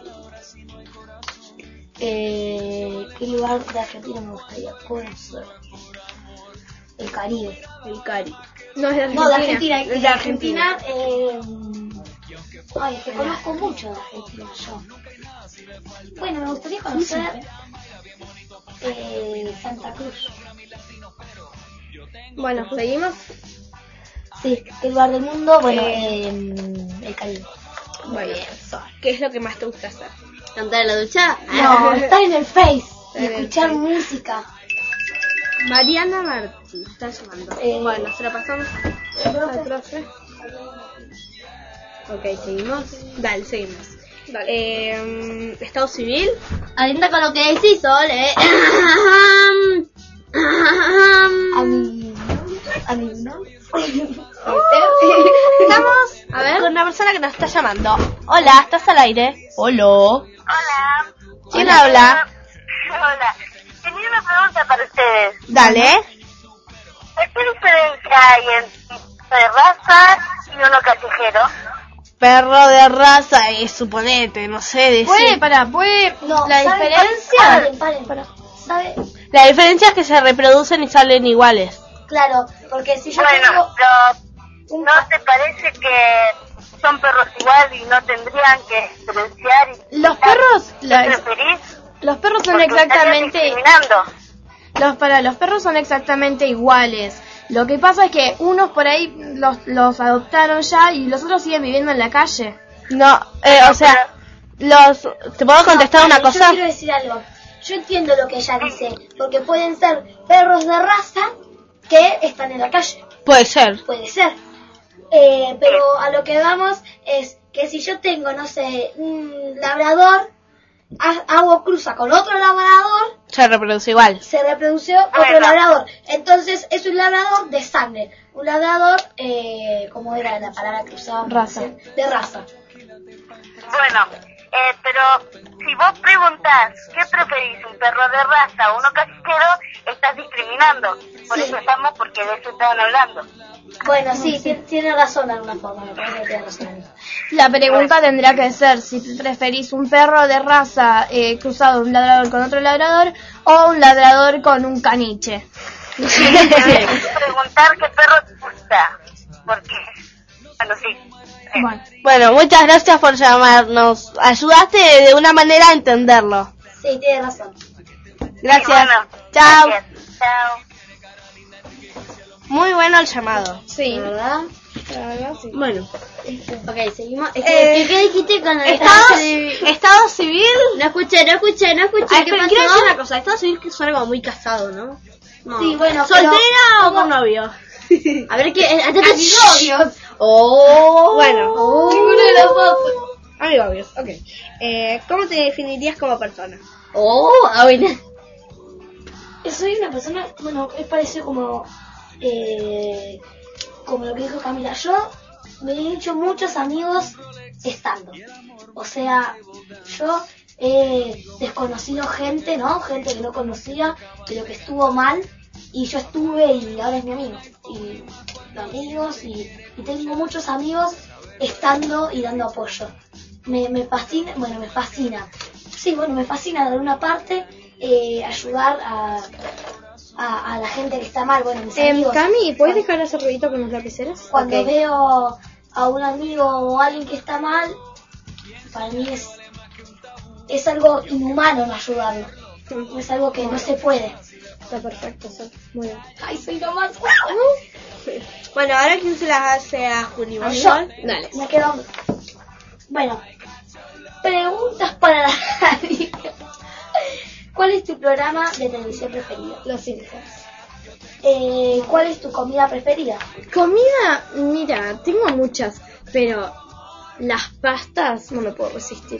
Eh, ¿Qué lugar de Argentina me gustaría conocer? El Caribe. El Cari. No, es de No, de Argentina. Es de De Argentina. Eh, ay, es que conozco mucho de Argentina yo. Bueno, me gustaría conocer eh, Santa Cruz. Bueno, seguimos. Sí, ¿qué lugar del mundo? Bueno, eh, el Caribe. Bueno, ¿qué es lo que más te gusta hacer? ¿Cantar en la ducha? No, estar en el Face y Estar en el escuchar Face. música. Mariana Martí, está llamando. Eh, bueno, se la pasamos al profe. Ok, seguimos. Dale, seguimos. Eh, Estado civil. Atenta con lo que decís, Sol, eh. A mí... A mí no. Estamos a ver con una persona que nos está llamando. Hola, ¿estás al aire? Hola. Hola. ¿Quién habla? Hola. Tenía una pregunta para ustedes. Dale. ¿Qué diferencia hay entre de raza y uno callejero? Perro de raza y suponete, no sé decir. Puede, para, puede. No, la ¿saben? diferencia. Paren, paren, paren. ¿Sabe? La diferencia es que se reproducen y salen iguales. Claro, porque si yo Bueno, tengo... lo- ¿no te parece que son perros igual y no tendrían que diferenciar? Y Los perros, ¿Qué la- preferís? los perros son Porque estarían exactamente, discriminando. los para los perros son exactamente iguales. Lo que pasa es que unos por ahí los, los adoptaron ya y los otros siguen viviendo en la calle. No, eh, o sea, los. ¿Te puedo contestar No, una vale, cosa? Yo quiero decir algo. Yo entiendo lo que ella dice, porque pueden ser perros de raza que están en la calle. Puede ser. Puede ser. Eh, pero a lo que vamos es que si yo tengo, no sé, un labrador, ha- hago cruza con otro labrador, Se reproduce igual. se reprodució otro Bueno. labrador. Entonces es un labrador de sangre. Un labrador, eh, ¿cómo era la palabra que usábamos? Raza. De raza. Bueno, eh, pero si vos preguntás qué preferís, un perro de raza o uno callejero, estás discriminando. Por Sí. eso estamos, porque de eso estaban hablando. Bueno, sí, ti- tiene razón de alguna forma, me parece que tiene razón. La pregunta tendría que ser si preferís un perro de raza eh, cruzado un labrador con otro labrador o un labrador con un caniche. Tenés que preguntar qué perro te gusta. Porque, bueno, sí. Eh, Bueno, Bueno, muchas gracias por llamarnos. Ayudaste de una manera a entenderlo. Sí, tiene razón. Gracias. bueno, Chao. gracias. Chao. Muy bueno el llamado. sí. ¿Verdad? Bueno, ok, seguimos. Es Eh, que, ¿qué, qué dijiste con el Estado, civil? Estado civil. No escuché, no escuché, no escuché. Ay, ¿Qué pero pasó? quiero decir una cosa. Estado civil que suena como muy casado, ¿no? No. Sí, bueno, ¿Soltera pero- o con novio? A ver, ¿qué? Atenta a mis novios. Oh. Bueno. Oh. Ninguno de los dos. Amigos, ok. Eh, ¿Cómo te definirías como persona? Oh, ah, bueno. Soy una persona, bueno, es parecido como, eh, como lo que dijo Camila. Yo me he hecho muchos amigos estando. O sea, yo he desconocido gente, ¿no? Gente que no conocía, pero que estuvo mal. Y yo estuve y ahora es mi amigo. Y amigos y, y tengo muchos amigos estando y dando apoyo. Me, me fascina, bueno, me fascina. Sí, bueno, me fascina de una parte eh, ayudar a, a, a la gente que está mal. Bueno, mis Eh, amigos. Cami, ¿puedes Cuando- dejar ese ruidito con los lapiceros? Cuando Ok. veo a un amigo o a alguien que está mal, para mí es, es algo inhumano no ayudarlo. Es algo que no se puede. Está perfecto, Sol. Muy bien. Ay, soy lo más. Bueno, ahora quién se las hace a Juli. ¿Vos? Yo. Dale. Me quedo. Bueno, preguntas para la radio. ¿Cuál es tu programa de televisión preferido? Los Simpsons. Eh, ¿Cuál es tu comida preferida? Comida, mira, tengo muchas, pero las pastas no me puedo resistir.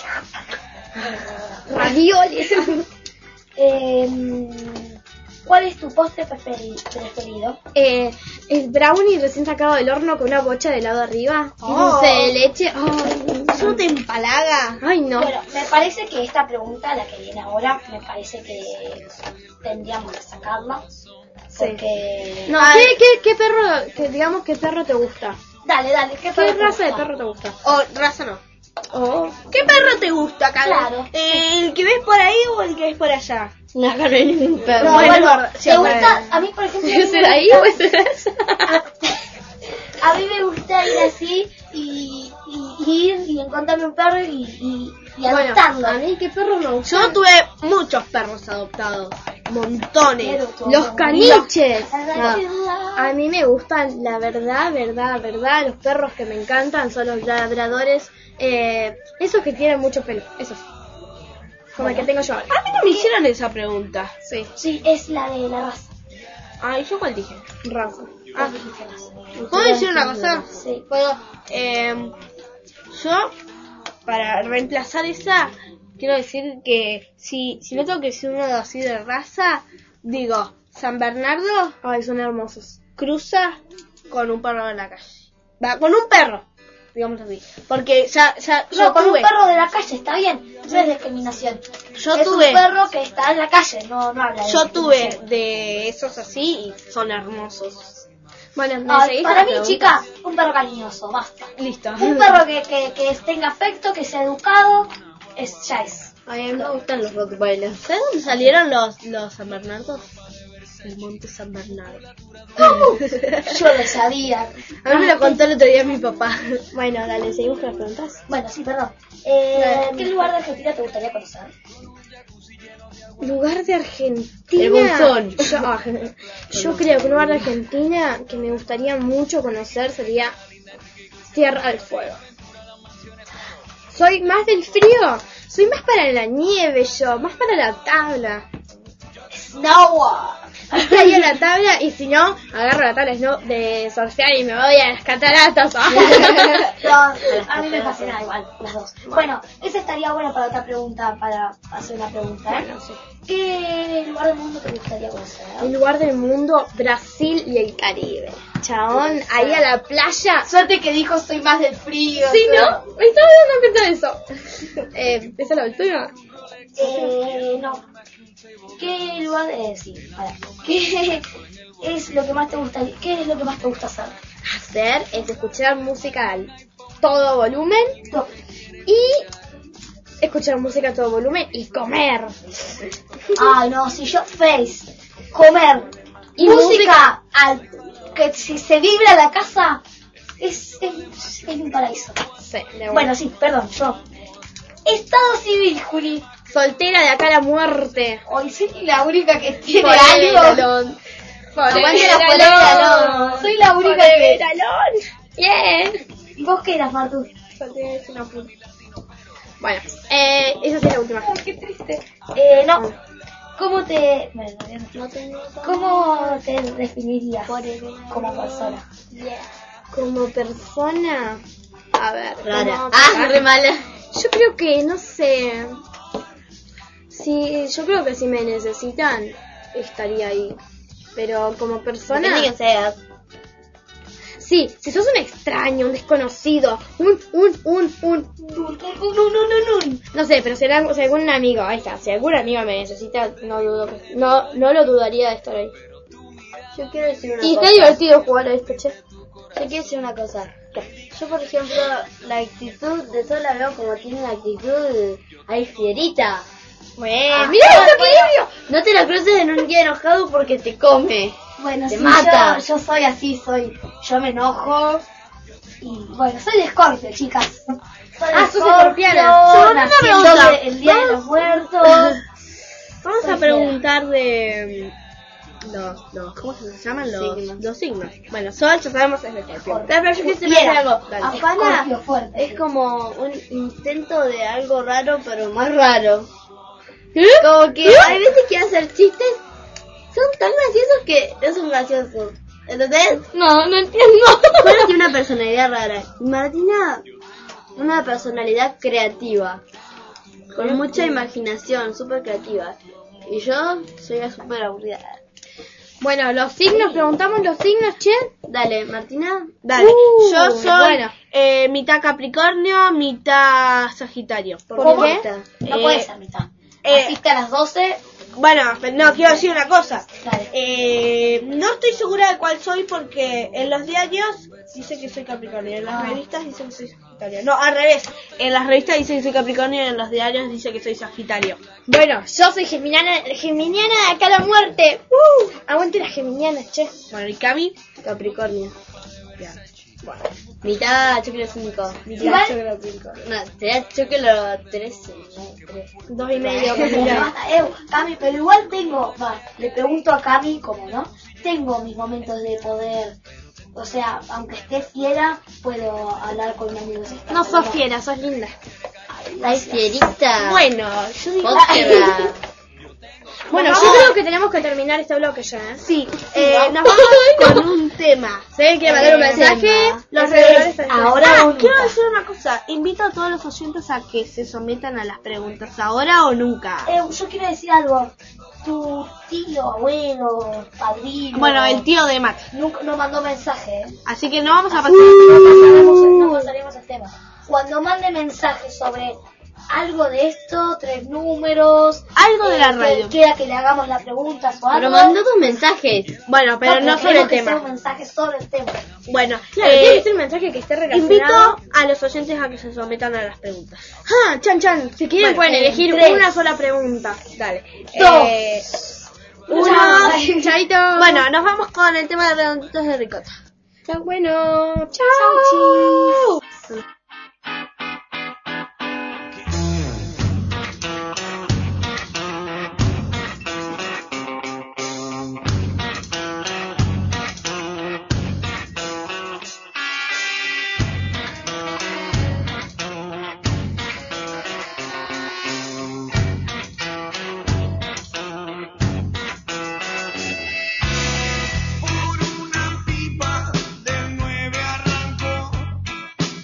Raviolis. Eh, ¿Cuál es tu postre preferi- preferido? eh, el brownie recién sacado del horno con una bocha de helado arriba. Y Oh. dulce de leche. Ay, ¿Eso no te empalaga? ay, no. Bueno, me parece que esta pregunta, la que viene ahora, me parece que tendríamos que sacarla. Porque... No, ¿qué, qué, qué perro, que digamos, qué perro te gusta? Dale, dale, ¿qué, ¿Qué perro te raza de gusta? perro te gusta? O raza no. Oh, ¿Qué perro te gusta, Carlos? Claro. Eh, ¿El que ves por ahí o el que ves por allá? no, acá no hay ningún perro. No, Bueno, bueno, gorda, sí, me bueno. gusta, a mí por ejemplo... a mí ¿Es me el ahí gusta- o es el allá? a, a mí me gusta ir así y, y ir y encontrarme un perro y, y, y Bueno, adoptarlo. a mí qué perro me gusta. Yo tuve muchos perros adoptados. montones. Los caniches. Ah. A mí me gustan, la verdad, verdad, verdad, los perros que me encantan son los labradores, eh, esos que tienen mucho pelo, esos. Como el que tengo yo ahora. A mí no me hicieron esa pregunta. Sí, Sí, es la de la raza. Ah, ¿y yo cuál dije? raza. Ah, ¿puedo decir una cosa? Sí. Puedo. Eh, yo, para reemplazar esa, quiero decir que si, si no tengo que decir uno así de raza, digo, San Bernardo Ay, son hermosos. cruza con un perro de la calle. Va, con un perro, digamos así. Porque ya, ya, yo No, con tuve, un perro de la calle, está bien. No es discriminación. yo es tuve, un perro que está en la calle, no, no habla de yo tuve discriminación. de esos así y son hermosos. Bueno, ¿me Ay, seguís para la mí, pregunta? chica, un perro cariñoso, basta. Listo. Un perro que, que, que tenga afecto, que sea educado, es, ya es. A mí me gustan los rottweilers. ¿Sabes dónde salieron los, los San Bernardos? El monte San Bernardo. Yo lo sabía. A mí me lo contó el otro día mi papá. Bueno, dale, seguimos con las preguntas. Bueno, sí, perdón. Eh, ¿Qué lugar de Argentina te gustaría conocer? Lugar de Argentina. El Bolsón. Yo, ah, yo creo que un lugar de Argentina que me gustaría mucho conocer sería Tierra del Fuego. Soy más del frío. Soy más para la nieve yo, más para la tabla. Snow. Ahí en la tabla y si no, agarro la tabla snow de surfear y me voy a las cataratas. No, a mí me fascina igual, las dos. Bueno, esa estaría buena para otra pregunta, para hacer una pregunta. ¿eh? Bueno, sí. ¿Qué lugar del mundo te gustaría conocer? El lugar del mundo, Brasil y el Caribe. Chabón, ahí a la playa. Suerte que dijo soy más del frío. Sí, ¿no? Me estaba dando cuenta de eso. Eh, ¿esa es la última? Eh, no. ¿Qué lugar eh, sí, para. ¿Qué es lo que más te gusta? ¿Qué es lo que más te gusta hacer? Hacer es escuchar música al todo volumen No. y escuchar música a todo volumen y comer. Ay, no, si yo face, comer y Y música al que si se vibra la casa es, es, es un paraíso. Sí, de Bueno, sí, perdón, yo. Estado civil, Juli. soltera de acá a la muerte. Hoy soy la única que tiene Por el algo. galón. Aguante la polera, Soy la única que... Bien. ¿Y vos qué eras, Martu? Soltera es una puta. Bueno, eh, esa sí es la última. Qué triste. Eh, no. ¿Cómo te... Bueno, no tengo... ¿Cómo te definirías como persona? Como persona, a ver, Rara. como- Ah, re mala. Yo creo que, no sé, si, yo creo que si me necesitan, estaría ahí. Pero como persona, Depende de que seas. sí, si sos un extraño, un desconocido, un, un, un, un, no sé, pero si, era- si algún amigo, ahí está, si algún amigo me necesita, no dudo, que- no, no lo dudaría de estar ahí. Yo quiero decir una Y cosa. está divertido jugar a esto, che. Yo quiero decir una cosa. Yo, por ejemplo, la actitud de Sol la veo como tiene una actitud ahí fierita. Bueno, Ah, mira ah, este equilibrio. No te la cruces en un día enojado porque te come. Bueno, Te sí, mata. Yo, yo soy así, soy... Yo me enojo. Y bueno, soy de Scorpio, chicas. Soy de Ah, sos Scorpio, escorpiana. Yo, una nací el pregunta. doble- el día de los muertos. Vamos Soy a preguntar de mm, los, los, ¿cómo se llaman? Los Signos. los signos. Bueno, Sol ya sabemos es de Escorpio. Scorpio. Pero yo quisiera Fiera. decir algo. Dale. Afana Escorpio fuerte. es como un intento de algo raro, pero más raro. ¿Eh? Como que hay veces que hacer chistes son tan graciosos que no son graciosos. ¿Entendés? No, no entiendo. Sol tiene una personalidad rara. Y Martina, una personalidad creativa. Con mucha imaginación, súper creativa. Y yo soy súper aburrida. Bueno, los signos, preguntamos los signos, che. Dale, Martina. Dale. Uh, yo soy bueno. eh, mitad Capricornio, mitad Sagitario. ¿Por ¿Cómo? qué? No Eh, puede ser mitad. eh, Naciste a las doce. Bueno, no, quiero decir una cosa. Dale. Eh, no estoy segura de cuál soy porque en los diarios dice que soy Capricornio, en las Ah. revistas dice que soy Sagitario. No, al revés. En las revistas dice que soy Capricornio y en los diarios dice que soy Sagitario. Bueno, yo soy geminiana, geminiana de acá a la muerte. Uh, aguante las geminianas, che. Bueno, y Cami, Capricornio. mitad chocolate cinco. Igual- Mitad chocolate cinco. No, será chocolate trece. tres. Dos y medio. Basta, eh, Cami, pero igual tengo, va, le pregunto a Cami, como no, tengo mis momentos de poder, o sea, aunque esté fiera, puedo hablar con un amigo. No sos fiera, sos linda. Ay, fierita. Bueno, yo digo... Otra. Bueno, yo creo que tenemos que terminar este bloque ya, ¿eh? Sí. Eh, nos vamos con un tema. Si alguien quiere mandar un mensaje, los regaladores ahora ah, o nunca. quiero decir una cosa. Invito a todos los oyentes a que se sometan a las preguntas, ahora o nunca. Eh, yo quiero decir algo. Tu tío, abuelo, padrino... Bueno, el tío de Mate. Nunca no mandó mensaje, ¿eh? Así que no vamos a pasar. No pasaremos, no pasaremos el tema. Cuando mande mensajes sobre algo de esto, tres números... Algo de la eh, radio. Que quiera que le hagamos las preguntas o algo... Pero mandó tus mensajes. Bueno, pero no, sobre el que sea tema. un mensaje sobre el tema. Bueno, Claro, eh, tiene que ser un mensaje que esté relacionado. invito a los oyentes a que se sometan a las preguntas. Ah, chan chan, si quieren Bueno, pueden eh, elegir tres. una sola pregunta. Dale. Dos. Eh, Uno. Chao. Chaito. Bueno, nos vamos con el tema de redonditos de ricota. Chao, bueno. Chao. Chao. Por una pipa del nueve arrancó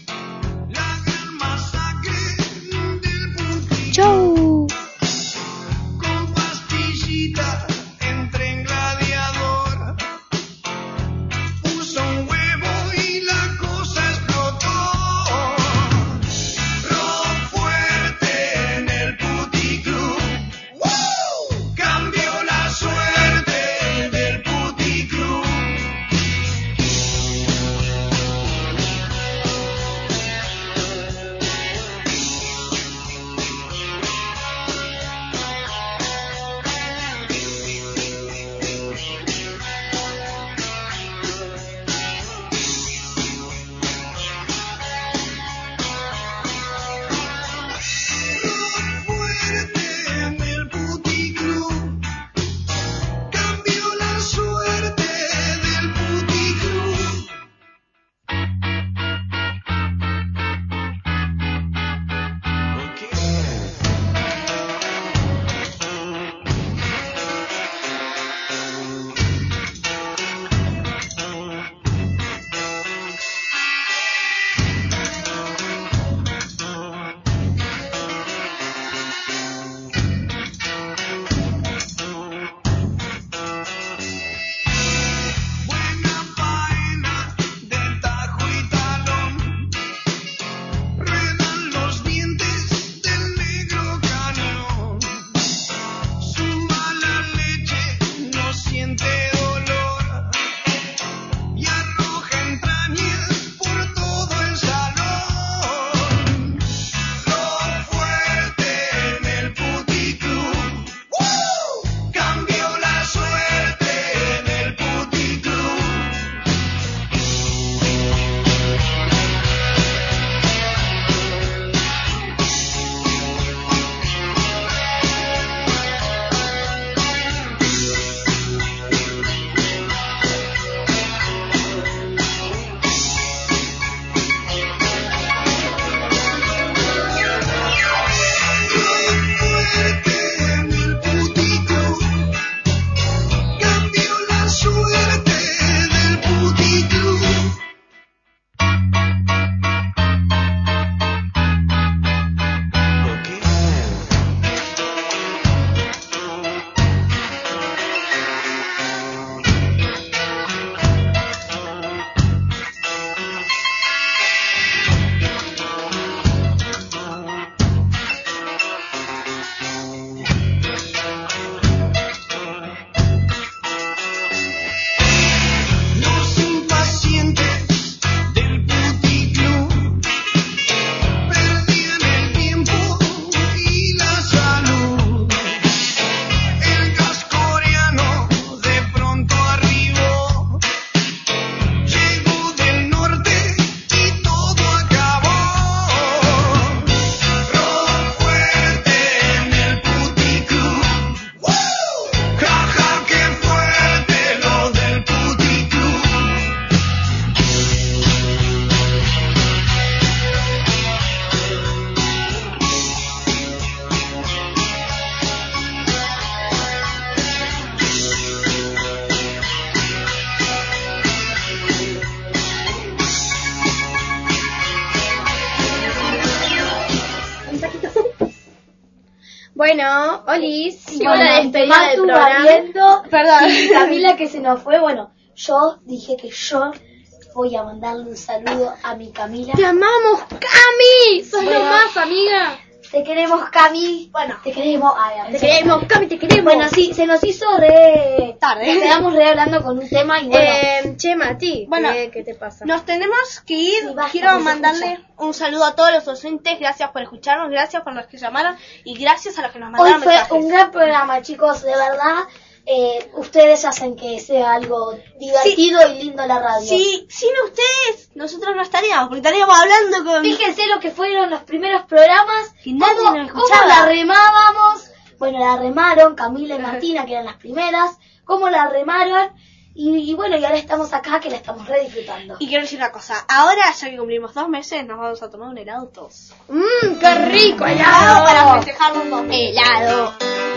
Bueno, Olis, Sí, llegó la bueno, despedida del Matu programa. Barriento Perdón. y Camila que se nos fue. Bueno, yo dije que yo voy a mandarle un saludo a mi Camila. ¡Te amamos, Cami! ¡Sos Bueno. lo más, amiga! Te queremos, Cami. Bueno, te queremos. Ay, Te queremos, Cami, te queremos. Bueno, sí, se nos hizo re Tarde. Nos quedamos re hablando con un tema y bueno. Eh, Chema, a ti, Bueno, ¿qué, qué te pasa? Nos tenemos que ir. Sí, basta, Quiero no se mandarle escucha. un saludo a todos los docentes. Gracias por escucharnos, gracias por los que llamaron y gracias a los que nos Hoy mandaron fue mensajes. un gran programa, chicos, de verdad. Eh, ustedes hacen que sea algo divertido y lindo la radio. Sí, sin ustedes, nosotros no estaríamos, porque estaríamos hablando con... Fíjense lo que fueron los primeros programas, Que nadie cómo, nos cómo escuchaba. la remábamos. Bueno, la remaron Camila y Martina, que eran las primeras, cómo la remaron. Y, y bueno, y ahora estamos acá, que la estamos re disfrutando. Y quiero decir una cosa, ahora ya que cumplimos dos meses, nos vamos a tomar un helado todos. Mmm, qué rico, Helado helado. para festejar los dos. Helado.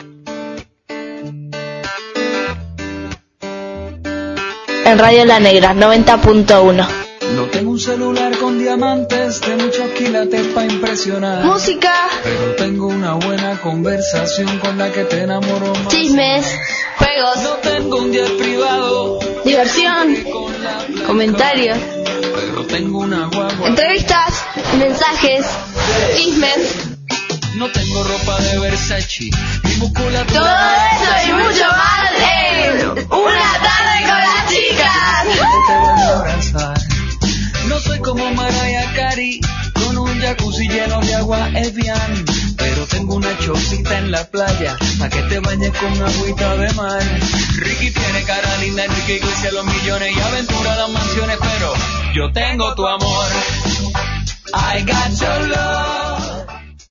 En Radio La Negra, noventa punto uno. No tengo un celular con diamantes de muchos quilates para impresionar. Música, Pero tengo una buena conversación con la que te enamoro más. chismes, juegos, No tengo un jet privado diversión, con la comentarios, pero tengo una guagua. entrevistas, mensajes, chismes. No tengo ropa de Versace, ni musculatura. Todo eso y mucho más en Una Tarde con las Chicas. Te voy a abrazar. No soy como Mariah Carey, con un jacuzzi lleno de agua Evian. Pero tengo una chocita en la playa, pa' que te bañes con agüita de mar. Ricky tiene cara linda, Enrique Iglesias los millones y aventura las mansiones. Pero yo tengo tu amor, I got your love.